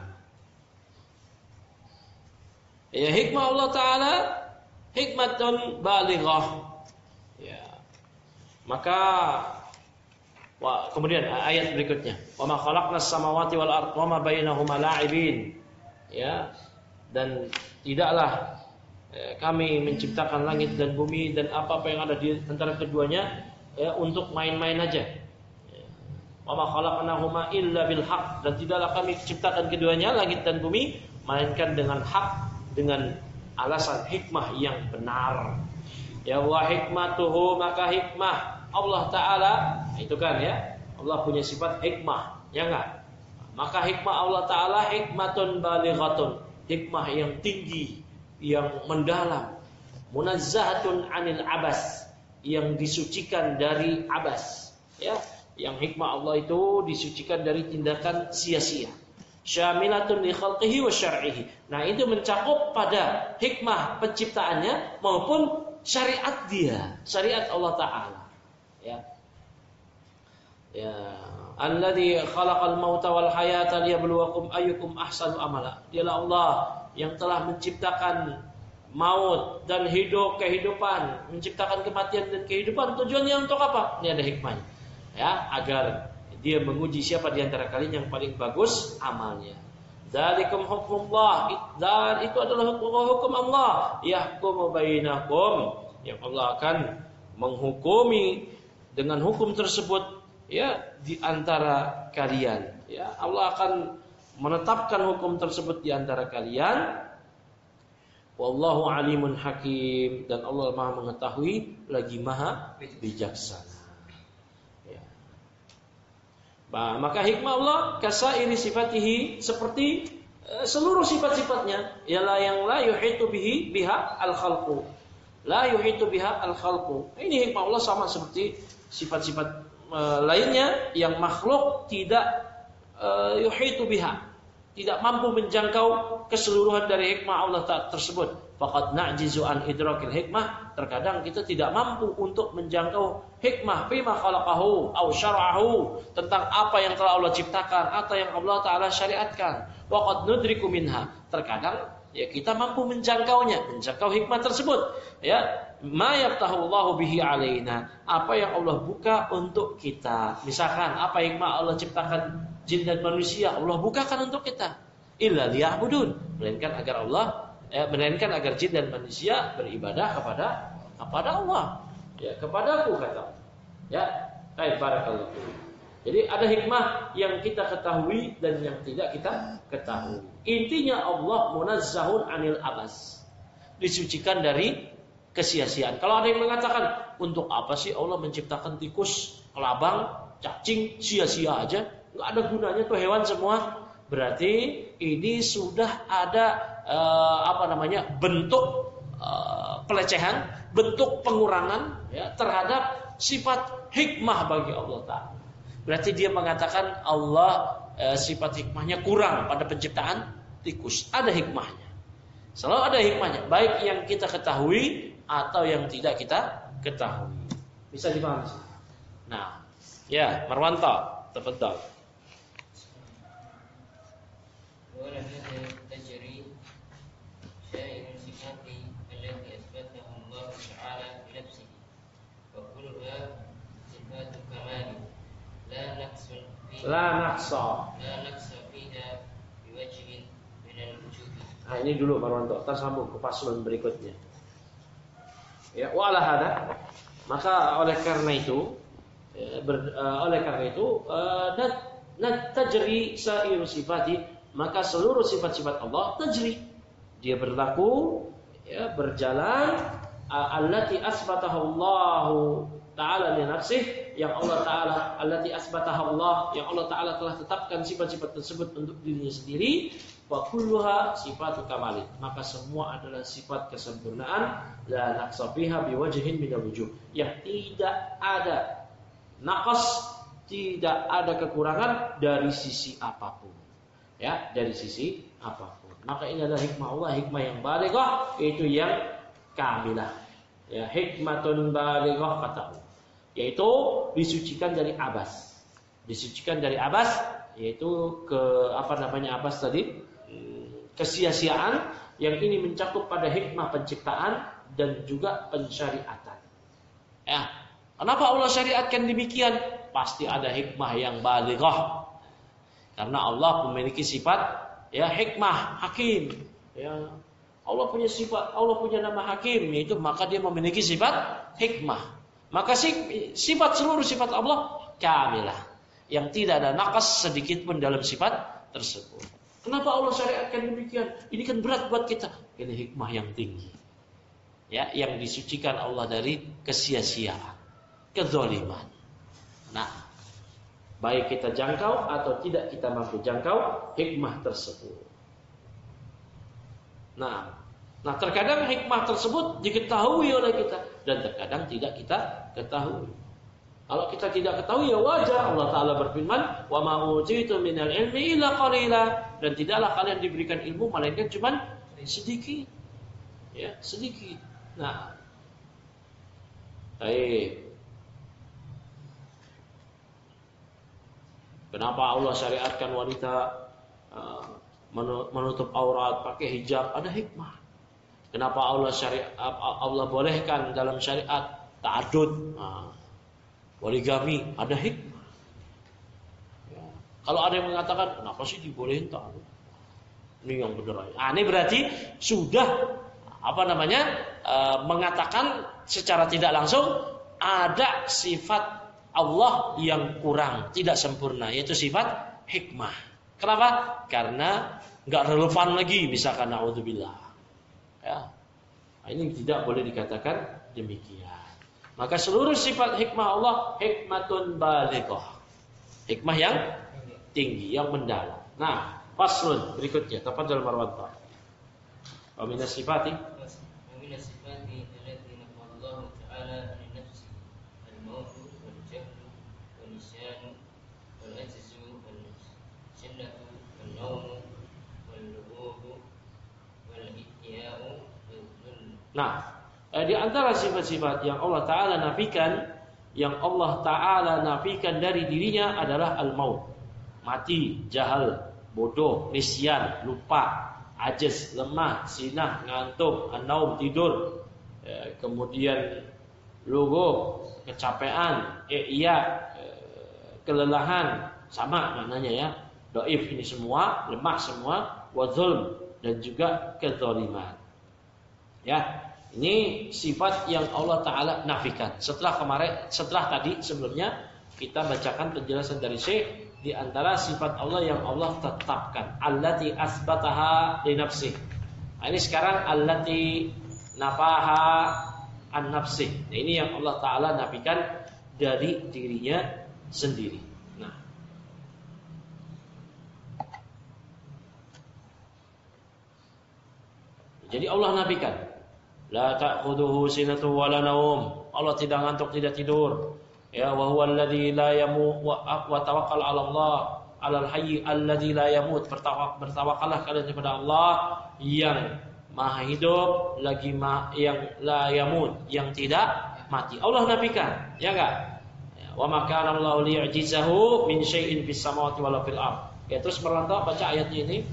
ya hikmah Allah Ta'ala hikmatun balighah. Ya. Maka wah, kemudian ayat berikutnya, wa ma khalaqnas samawati wal ardh wa ma bainahuma la'ibin. Ya. Dan tidaklah ya, kami menciptakan langit dan bumi dan apa-apa yang ada di antara keduanya ya, untuk main-main aja. Wa ma khalaqnahuma illa bil haqq, dan tidaklah kami ciptakan keduanya langit dan bumi melainkan dengan hak, dengan alasan hikmah yang benar. Ya wa hikmatuhu, maka hikmah Allah Ta'ala itu kan ya, Allah punya sifat hikmah, ya enggak? Maka hikmah Allah Ta'ala hikmatun balighatun, hikmah yang tinggi, yang mendalam, munazzahatun anil abas, yang disucikan dari abas, ya. Yang hikmah Allah itu disucikan dari tindakan sia-sia. Syamilatun li khalqihi wa syar'ihi. Nah, itu mencakup pada hikmah penciptaannya maupun syariat dia, syariat Allah Ta'ala. Ya. Ya, alladzi khalaqal mauta wal hayata liyabluwakum ayyukum ahsanu amala. Dialah Allah yang telah menciptakan maut dan hidup, kehidupan, menciptakan kematian dan kehidupan. Tujuannya untuk apa? Ini ada hikmahnya. Ya, agar dia menguji siapa di antara kalian yang paling bagus amalnya. Dzalikum hukmullah, dan itu adalah hukum, hukum Allah. Yahkumu bainakum, yang Allah akan menghukumi dengan hukum tersebut ya di antara kalian. Ya, Allah akan menetapkan hukum tersebut di antara kalian. Wallahu alimun hakim, dan Allah Maha mengetahui lagi Maha bijaksana. Nah, maka hikmah Allah kasairi sifatihi, seperti uh, seluruh sifat-sifatnya, ialah yang la yuhitu bihi biha al-khalqu. La yuhitu biha al-khalqu. Ini hikmah Allah sama seperti sifat-sifat uh, lainnya yang makhluk tidak uh, yuhitu biha, tidak mampu menjangkau keseluruhan dari hikmah Allah tersebut. Faqad na'jizu an idrakil hikmah, terkadang kita tidak mampu untuk menjangkau hikmah fima khalaqahu aw syara'ahu, tentang apa yang telah Allah ciptakan atau yang Allah Ta'ala syariatkan. Wa qad nudriku minha, terkadang ya kita mampu menjangkaunya, menjangkau hikmah tersebut. Ya, ma yaftahu Allahu bihi alaina, apa yang Allah buka untuk kita. Misalkan apa hikmah Allah ciptakan jin dan manusia, Allah bukakan untuk kita. Illa liya'budun, melainkan agar Allah eh, melainkan agar jin dan manusia beribadah kepada kepada Allah. Ya, kepadaku kata. Ya, baik, barakallahu. Jadi ada hikmah yang kita ketahui dan yang tidak kita ketahui. Intinya Allah munazzahun anil abas. Disucikan dari kesia-siaan. Kalau ada yang mengatakan, untuk apa sih Allah menciptakan tikus, kelabang, cacing, sia-sia aja, nggak ada gunanya tuh hewan semua. Berarti ini sudah ada uh, apa namanya bentuk uh, pelecehan, bentuk pengurangan ya, terhadap sifat hikmah bagi Allah Ta'ala. Berarti dia mengatakan Allah uh, sifat hikmahnya kurang pada penciptaan tikus. Ada hikmahnya. Selalu ada hikmahnya, baik yang kita ketahui atau yang tidak kita ketahui. Bisa dipahami? Nah, ya, Marwanto, tafadhal. ولا تجري سائر الصفات التي أثبتها الله تعالى بنفسه وكلها صفات كمال لا نقص فيها La naqsa. لا نقص فيها بوجه من الوجوه. Nah, ini dulu Marwanto, tersambung ke paslon berikutnya. Ya, wa ala hada, maka oleh karena itu ya, ber, uh, oleh karena itu uh, nat, nat tajri sairu sifati, maka seluruh sifat-sifat Allah tajri, dia berlaku ya, berjalan uh, allati asbatahu Allah taala li nafsih, yang Allah taala allati asbatahu Allah, yang Allah taala telah tetapkan sifat-sifat tersebut untuk dirinya sendiri. Wa kulluha sifatu kamalin, maka semua adalah sifat kesempurnaan, la naqsa fiha biwajhin min alwujuh, yang tidak ada naqas, tidak ada kekurangan dari sisi apapun. Ya, dari sisi apapun. Maka ini adalah hikmah Allah, hikmah yang balighah, yaitu yang kamilah. Ya, hikmatun balighah katahu, yaitu disucikan dari abas. Disucikan dari abas, yaitu ke apa namanya abas tadi? Kesia-siaan, yang ini mencakup pada hikmah penciptaan dan juga pensyariatan. Ya, kenapa Allah syariatkan demikian? Pasti ada hikmah yang balighah. Karena Allah memiliki sifat ya hikmah, hakim. Ya, Allah punya sifat, Allah punya nama hakim, yaitu maka dia memiliki sifat hikmah. Maka sifat seluruh sifat Allah kamilah, yang tidak ada naqas sedikit pun dalam sifat tersebut. Kenapa Allah syariatkan demikian? Ini kan berat buat kita. Ini hikmah yang tinggi. Ya, yang disucikan Allah dari kesia-siaan, kezaliman. Nah, baik kita jangkau atau tidak kita mampu jangkau hikmah tersebut. Nah, nah terkadang hikmah tersebut diketahui oleh kita dan terkadang tidak kita ketahui. Kalau kita tidak ketahui ya wajar, Allah Ta'ala berfirman, wa ma utitu minal ilmi illa qalila, dan tidaklah kalian diberikan ilmu melainkan cuma sedikit. Ya, sedikit. Nah, baik. Kenapa Allah syariatkan wanita uh, menutup aurat, pakai hijab? Ada hikmah. Kenapa Allah syariat Allah bolehkan dalam syariat ta'addud? Nah, poligami, ada hikmah. Ya. Kalau ada yang mengatakan, kenapa sih dibolehin tak? Ini yang benar. Nah, ini berarti sudah apa namanya e, mengatakan secara tidak langsung ada sifat Allah yang kurang, tidak sempurna, yaitu sifat hikmah. Kenapa? Karena nggak relevan lagi, misalkan naudzubillah. Ya, nah, ini tidak boleh dikatakan demikian. Maka seluruh sifat hikmah Allah hikmatun balighah, hikmah yang tinggi, yang mendalam. Nah, faslun berikutnya, tafadhal Marwanto. Wa min as-sifati wa min as-sifati allati nafa Allah ta'ala an nafsi al-maut wal jahl wal nisyan wal ajzu wal jannatu wal nawm wal lughub wal ihya'u wal dhul. Nah, di antara sifat-sifat yang Allah Ta'ala nafikan, yang Allah Ta'ala nafikan dari dirinya adalah al-maut, mati, jahal, bodoh, nisyan, lupa, ajiz, lemah, sinah, ngantuk, an-naum, tidur, ya, kemudian lugu, kecapean, iya, kelelahan, sama maknanya ya, dhaif ini semua, lemah semua, wa zulm, dan juga kezaliman. Ya, ini sifat yang Allah Ta'ala nafikan. Setelah kemarin, setelah tadi sebelumnya kita bacakan penjelasan dari Syekh di antara sifat Allah yang Allah tetapkan, allati asbataha li nafsih. Nah, ini sekarang allati nafaha an nafsih. Nah, ini yang Allah Ta'ala nafikan dari dirinya sendiri. Nah, jadi Allah nafikan, la ta'khudhuhu sinatu wa la naum. Allah tidak ngantuk, tidak tidur. Ya, wa huwa alladzi la yamut wa tawakkal 'ala Allah 'alal hayy alladzi la yamut. Bertawakallah kalian kepada Allah yang Maha hidup lagi ma, yang la yamut, yang tidak mati. Allah nafikan, ya enggak? Ya, wa ma kana Allahu liyu'jizahu min syai'in fis samawati wala fil ardh. Ya, terus merantau baca ayatnya ini.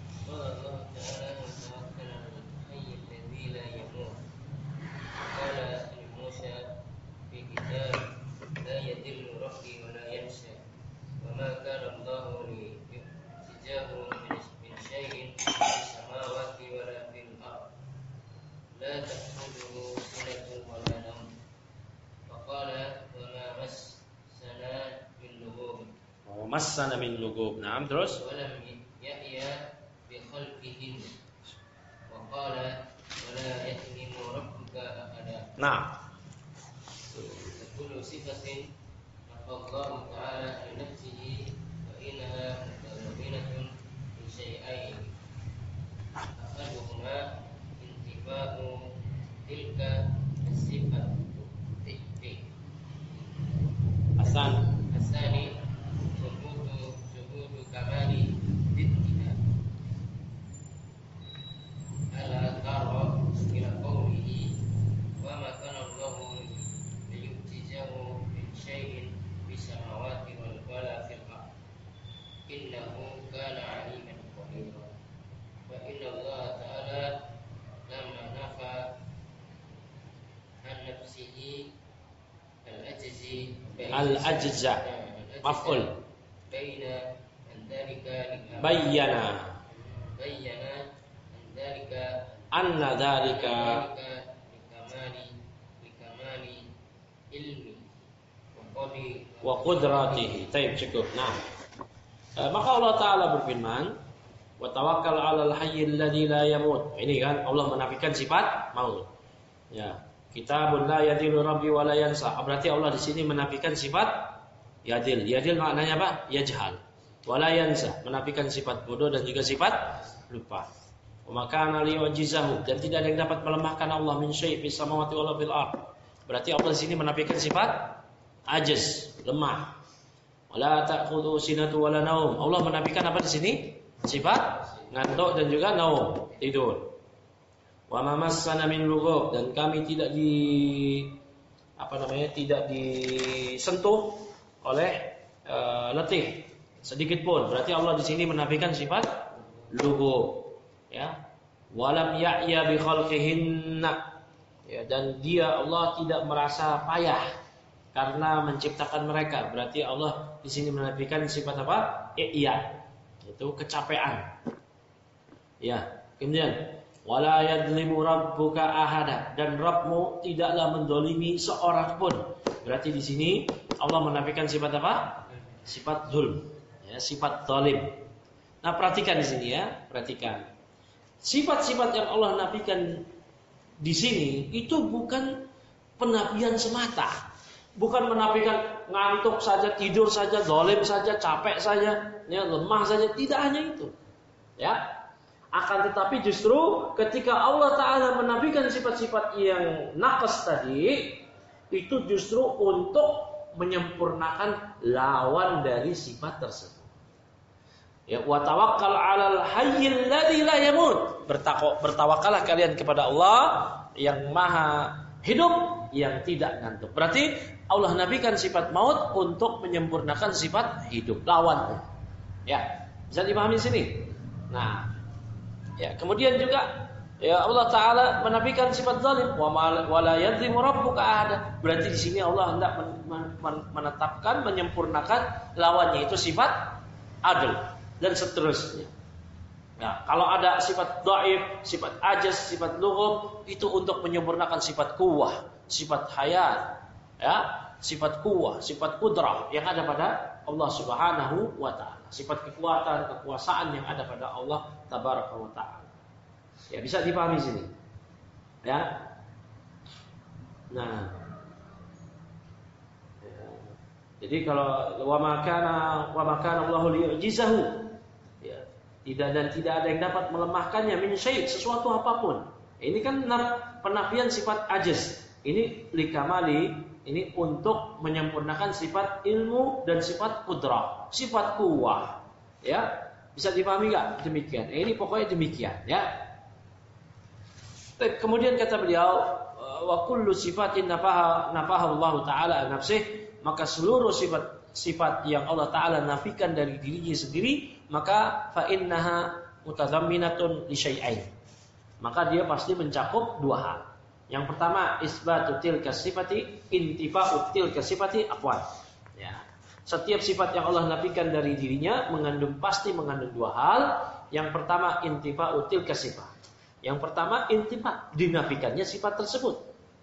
Massana min lugub. Naam, terus walam ya'ya bi khalqihin wa qala wala ya'lamu rabbuka ahada. Nah, kullu sifatin Allah Ta'ala li nafsihi wa innaha mutawwilatun bi syai'ain ahaduhuma intifa'u tilka as-sifat ti'ti Hasan asani kamali diddiha ala tara ila qawlihi wa ma kana Allahu liyu'jizahu min syai'in bis samawati wal wala fil ardh innahu kana 'aliman qadira wa inna Allah ta'ala lamma nafa an nafsihi al-ajzi al-ajza maf'ul baina bayyana bayyana dzalika anna dzalika likamali likamali ilmi wa qudratihi. Baik, cukup. Nah, e, maka Allah Ta'ala berfirman, wa tawakkal 'alal hayyil ladzi la yamut. Ini kan Allah menafikan sifat maut. Ya, kitabun la yadillu rabbi wa la yansa. Berarti Allah di sini menafikan sifat yadil. Yadil maknanya apa? Yajhal. Wala yansa, menafikan sifat bodoh dan juga sifat lupa. Wa makana liyu'jizahu, dan tidak ada yang dapat melemahkan Allah min syai' fis samawati wala fil ardh. Berarti Allah di sini menafikan sifat ajiz, lemah. Wala ta'khudhu sinatu wala naum. Allah menafikan apa di sini? Sifat ngantuk dan juga naum, tidur. Wa ma massana min lughub, dan kami tidak di apa namanya? tidak disentuh oleh uh, letih sedikit pun. Berarti Allah di sini menafikan sifat lugu, ya. Walam ya'ya bi khalqihinna, ya, dan dia Allah tidak merasa payah karena menciptakan mereka. Berarti Allah di sini menafikan sifat apa? I'ya, itu kecapean. Ya, kemudian wala yadlimu rabbuka ahada, dan Rabbmu tidaklah mendolimi seorang pun. Berarti di sini Allah menafikan sifat apa? Sifat zulm. Ya, sifat zalim. Nah, perhatikan di sini ya, perhatikan. Sifat-sifat yang Allah nafikan di sini itu bukan penafian semata. Bukan menafikan ngantuk saja, tidur saja, zalim saja, capek saja, ya, lemah saja, tidak hanya itu. Ya. Akan tetapi justru ketika Allah Ta'ala menafikan sifat-sifat yang naqas tadi, itu justru untuk menyempurnakan lawan dari sifat tersebut. Ya, wa tawakkal 'alal hayyil ladzi la yamut. Bertawakallah kalian kepada Allah yang Maha hidup, yang tidak ngantuk. Berarti Allah nafikan sifat maut untuk menyempurnakan sifat hidup, lawan. Ya, bisa dipahami di sini. Nah, ya, kemudian juga ya Allah Ta'ala menafikan sifat zalim, wa la yadlimu rabbuka ahada. Berarti di sini Allah hendak menetapkan, menyempurnakan lawannya, itu sifat adil dan seterusnya. Nah, kalau ada sifat dhaif, sifat ajaz, sifat lughub, itu untuk menyempurnakan sifat quwwah, sifat hayat, Ya, sifat kuwah, sifat kudrah yang ada pada Allah Subhanahu wa taala. Sifat kekuatan, kekuasaan yang ada pada Allah Tabaraka wa taala. Ya, bisa dipahami sini. Ya. Nah. Ya. Jadi kalau wa makana wa makana Allahu liyu'jizahu. Ya, tidak dan tidak ada yang dapat melemahkannya min syai' sesuatu apapun. Ini kan penafian sifat ajiz. Ini likamali, ini untuk menyempurnakan sifat ilmu dan sifat kudrah, sifat kuwah. Ya, bisa dipahami enggak? Demikian. Ini pokoknya demikian, ya. Kemudian kata beliau, wa kullu sifatin nafaha nafaha Allah taala an nafsih, maka seluruh sifat sifat yang Allah taala nafikan dari dirinya sendiri, maka fa innaha mutadamminatun li syai'ain. Maka dia pasti mencakup dua hal. Yang pertama, isbatu tilka sifati, intifa'u tilka sifati aqwal. Ya. Setiap sifat yang Allah nafikan dari dirinya mengandung pasti mengandung dua hal. Yang pertama, intifa'u tilka sifat. Yang pertama, intifa, dinafikannya sifat tersebut.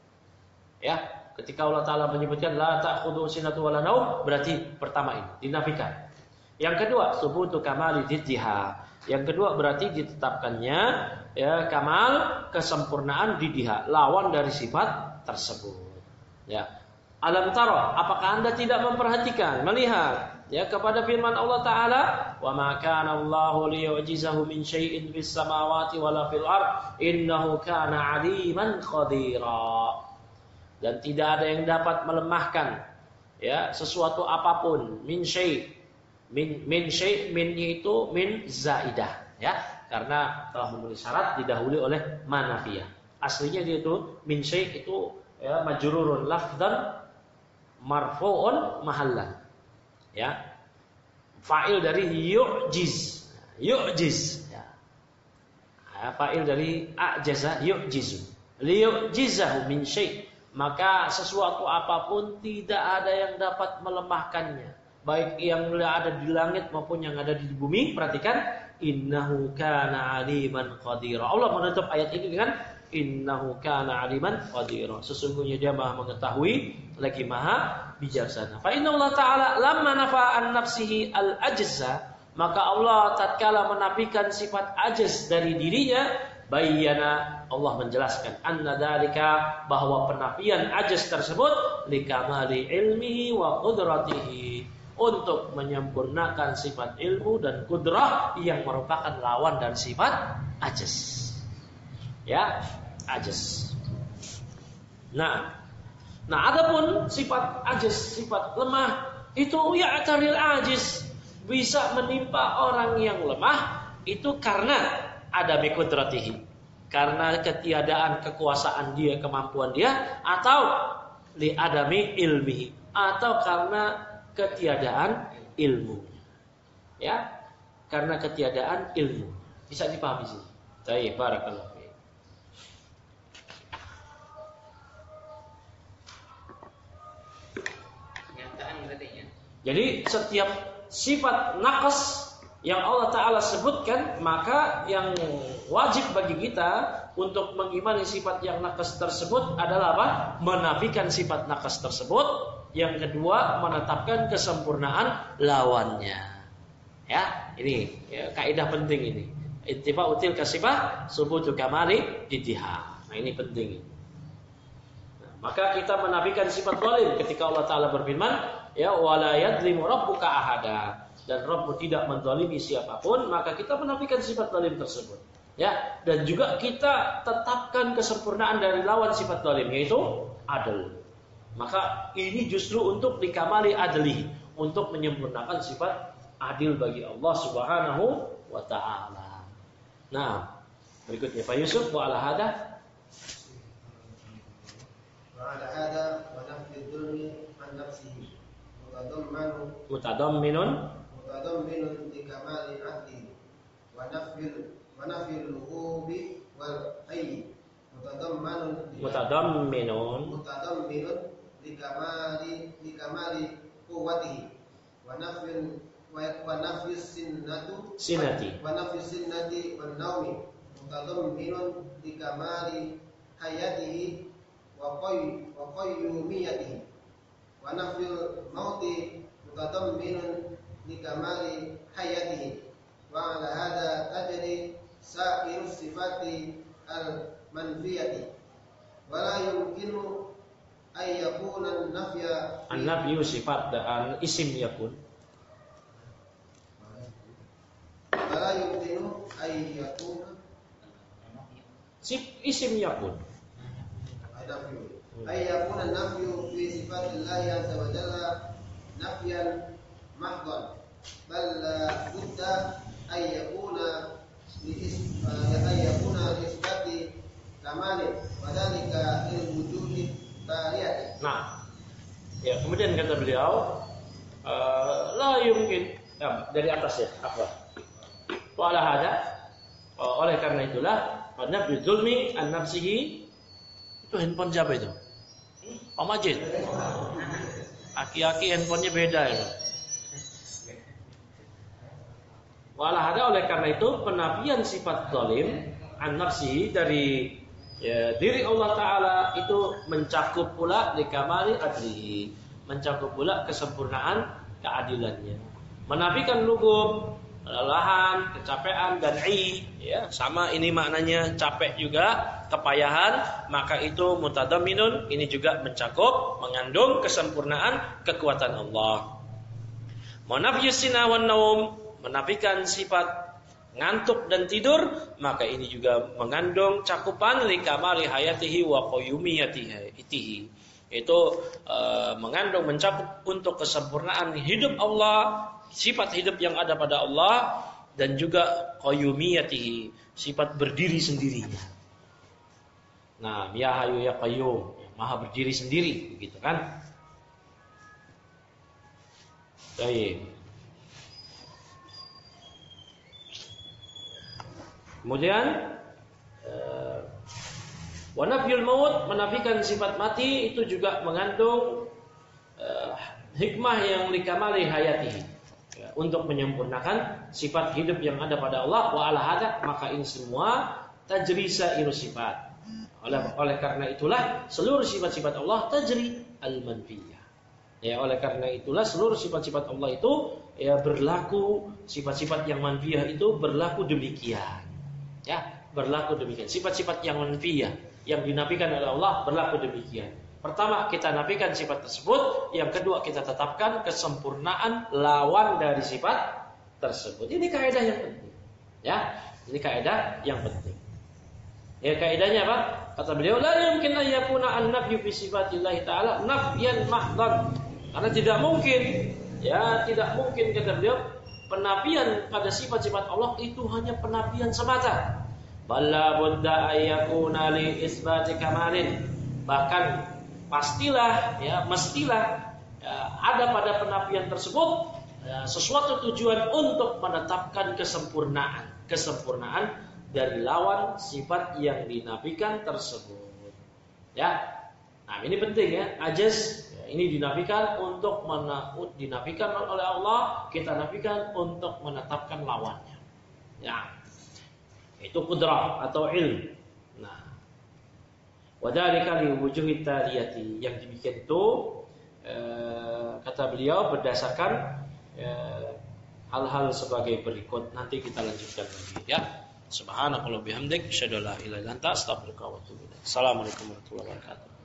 Ya, ketika Allah taala menyebutkan la ta'khudhu sinatu wala naum, berarti pertama ini dinafikan. Yang kedua, subutu kamali diddiha. Yang kedua berarti ditetapkannya ya kamal, kesempurnaan didiha, lawan dari sifat tersebut. Ya. Alam tara, apakah Anda tidak memperhatikan, melihat ya kepada firman Allah taala, wa ma kana Allahu liyu'jizahu min syai'in fis samawati wala fil ard, innahu kana 'aliman qadira. Dan tidak ada yang dapat melemahkan ya sesuatu apapun min syai'. Min min syai' min itu min zaidah ya, karena telah memenuhi syarat didahului oleh manafiyah. Aslinya dia itu min syai' itu ya majrurun lafdzan marfu'un mahallan. Ya. Fa'il dari yu'jiz. Yu'jiz ya. Ya, fa'il dari a'jaza yu'jizu. Liyu'jizahu min syai', maka sesuatu apapun tidak ada yang dapat melemahkannya. Baik yang ada di langit maupun yang ada di bumi. Perhatikan, innahu kana 'aliman qadira. Allah menutup ayat ini dengan innahu kana 'aliman qadira. Sesungguhnya dia Maha mengetahui lagi Maha bijaksana. Fa inna Allah taala lamma nafa an nafsihi al ajza, maka Allah tatkala menafikan sifat ajz dari dirinya, bayyana, Allah menjelaskan anna dzalika, bahwa penafian ajz tersebut likamali ilmihi wa qudratihi, untuk menyempurnakan sifat ilmu dan kudrah yang merupakan lawan dari sifat ajaz. Ya, ajaz. Nah, nah adapun sifat ajaz, sifat lemah itu ya ataril ajiz, bisa menimpa orang yang lemah itu karena ada bikudratihi, karena ketiadaan kekuasaan dia, kemampuan dia, atau li adami ilmihi, atau karena ketiadaan ilmu. Ya, karena ketiadaan ilmu. Bisa dipahami sih. Baik, barakallahu fiik. Jadi setiap sifat naqas yang Allah Ta'ala sebutkan, maka yang wajib bagi kita untuk mengimani sifat yang naqas tersebut adalah apa? Menafikan sifat naqas tersebut. Yang kedua, menetapkan kesempurnaan lawannya. Ya, ini ya, kaidah penting ini. Ittifa'u tilka sifah subutu kamali diddiha. Nah, ini penting. Nah, maka kita menafikan sifat zalim ketika Allah Ta'ala berfirman, ya wala yadlimu rabbuka ahada, dan Rabbmu tidak menzalimi siapapun, maka kita menafikan sifat zalim tersebut. Ya, dan juga kita tetapkan kesempurnaan dari lawan sifat zalim, yaitu adil. Maka ini justru untuk dikamali adli, untuk menyempurnakan sifat adil bagi Allah Subhanahu wa taala. Nah, berikutnya Pak Yusuf, wa ala hada wa ala hada wa nafyi dzulmi an nafsihi mutadammanu mutadamminun mutadamminun li kamali adli wa nafyi wa nafyi al-luhubi wal hayy mutadammanun mutadamminun mutadamminun likamali likamali quwwatihi wa nafyun wa nafyus sinnatu sinati wa nafyus sinnati wan naumi mutadamminun likamali hayatihi wa qayy wa qayyumiyatihi wa nafyul mauti mutadamminun li kamali hayatihi wa ala hada tajri sa'iru sifati al manfiyati wa la yumkinu ay yakuna an-nafya an-nafyu sifat dan isim yakun wa la yumkinu ay yakuna sif isim yakun nafyu ay yakuna nafyu fi sifatillah azza wa jalla nafyan mahdhan bal la budda ay yakuna li ay yakuna li isbati kamalin wa dhalika lil wujudi tariyati. Nah, ya kemudian kata beliau uh, la yumkin ya, dari atas ya apa wala hada uh, oleh karena itulah pada bizulmi an nafsihi. Itu handphone siapa itu? Pak Majid. Aki-aki handphonenya beda ya. Walah ada oleh karena itu penafian sifat zalim an-nafsi dari ya, diri Allah Ta'ala itu mencakup pula likamali adlihi, mencakup pula kesempurnaan keadilannya. Menafikan lugub, kelelahan, kecapean dan i, ya sama ini maknanya capek juga, kepayahan, maka itu mutadaminun, ini juga mencakup, mengandung kesempurnaan kekuatan Allah. Menafiyus sina wan naum, menafikan sifat ngantuk dan tidur, maka ini juga mengandung cakupan likamali hayatihi wa qayyumiyatihi. Itu uh, mengandung mencakup untuk kesempurnaan hidup Allah, sifat hidup yang ada pada Allah, dan juga qayyumiyatihi, sifat berdiri sendirinya. Nah, ya hayyu ya qayyum, maha berdiri sendiri, begitu kan? Baik. Kemudian uh, wa nafyul maut, menafikan sifat mati, itu juga mengandung uh, hikmah yang likamali hayatihi, ya, untuk menyempurnakan sifat hidup yang ada pada Allah. Wa ala hada, maka ini semua tajri sa'iru sifat. Oleh, oleh karena itulah seluruh sifat-sifat Allah tajri al-manfiyah. Ya, oleh karena itulah seluruh sifat-sifat Allah itu ya berlaku, sifat-sifat yang manfiyah itu berlaku demikian. Ya, berlaku demikian. Sifat-sifat yang manfiyah yang dinafikan oleh Allah berlaku demikian. Pertama, kita nafikan sifat tersebut. Yang kedua, kita tetapkan kesempurnaan lawan dari sifat tersebut. Ini kaidah yang penting. Ya, ini kaidah yang penting. Ya, kaidahnya apa? Kata beliau, la yumkin an yakuna an-nafyu fi sifatillah ta'ala nafyan mahdhan. Karena tidak mungkin, ya, tidak mungkin kata beliau, penafian pada sifat-sifat Allah itu hanya penafian semata. Balla budda ayyakuna li isbati kamalin. Bahkan pastilah, ya, mestilah ya, ada pada penafian tersebut ya, sesuatu tujuan untuk menetapkan kesempurnaan, kesempurnaan dari lawan sifat yang dinafikan tersebut. Ya, nah ini penting ya, ajaz ya, ini dinafikan untuk mena- dinafikan oleh Allah, kita nafikan untuk menetapkan lawannya. Ya, itu kudrah atau ilm. Nah, wadhalika li wujuhi taliyati, yang demikian itu eh, kata beliau berdasarkan eh, hal-hal sebagai berikut. Nanti kita lanjutkan lagi ya. Subhanakallahumma bihamdik, asyhadu an la ilaha illa anta, astaghfiruka wa atubu ilaik. Assalamualaikum warahmatullahi wabarakatuh.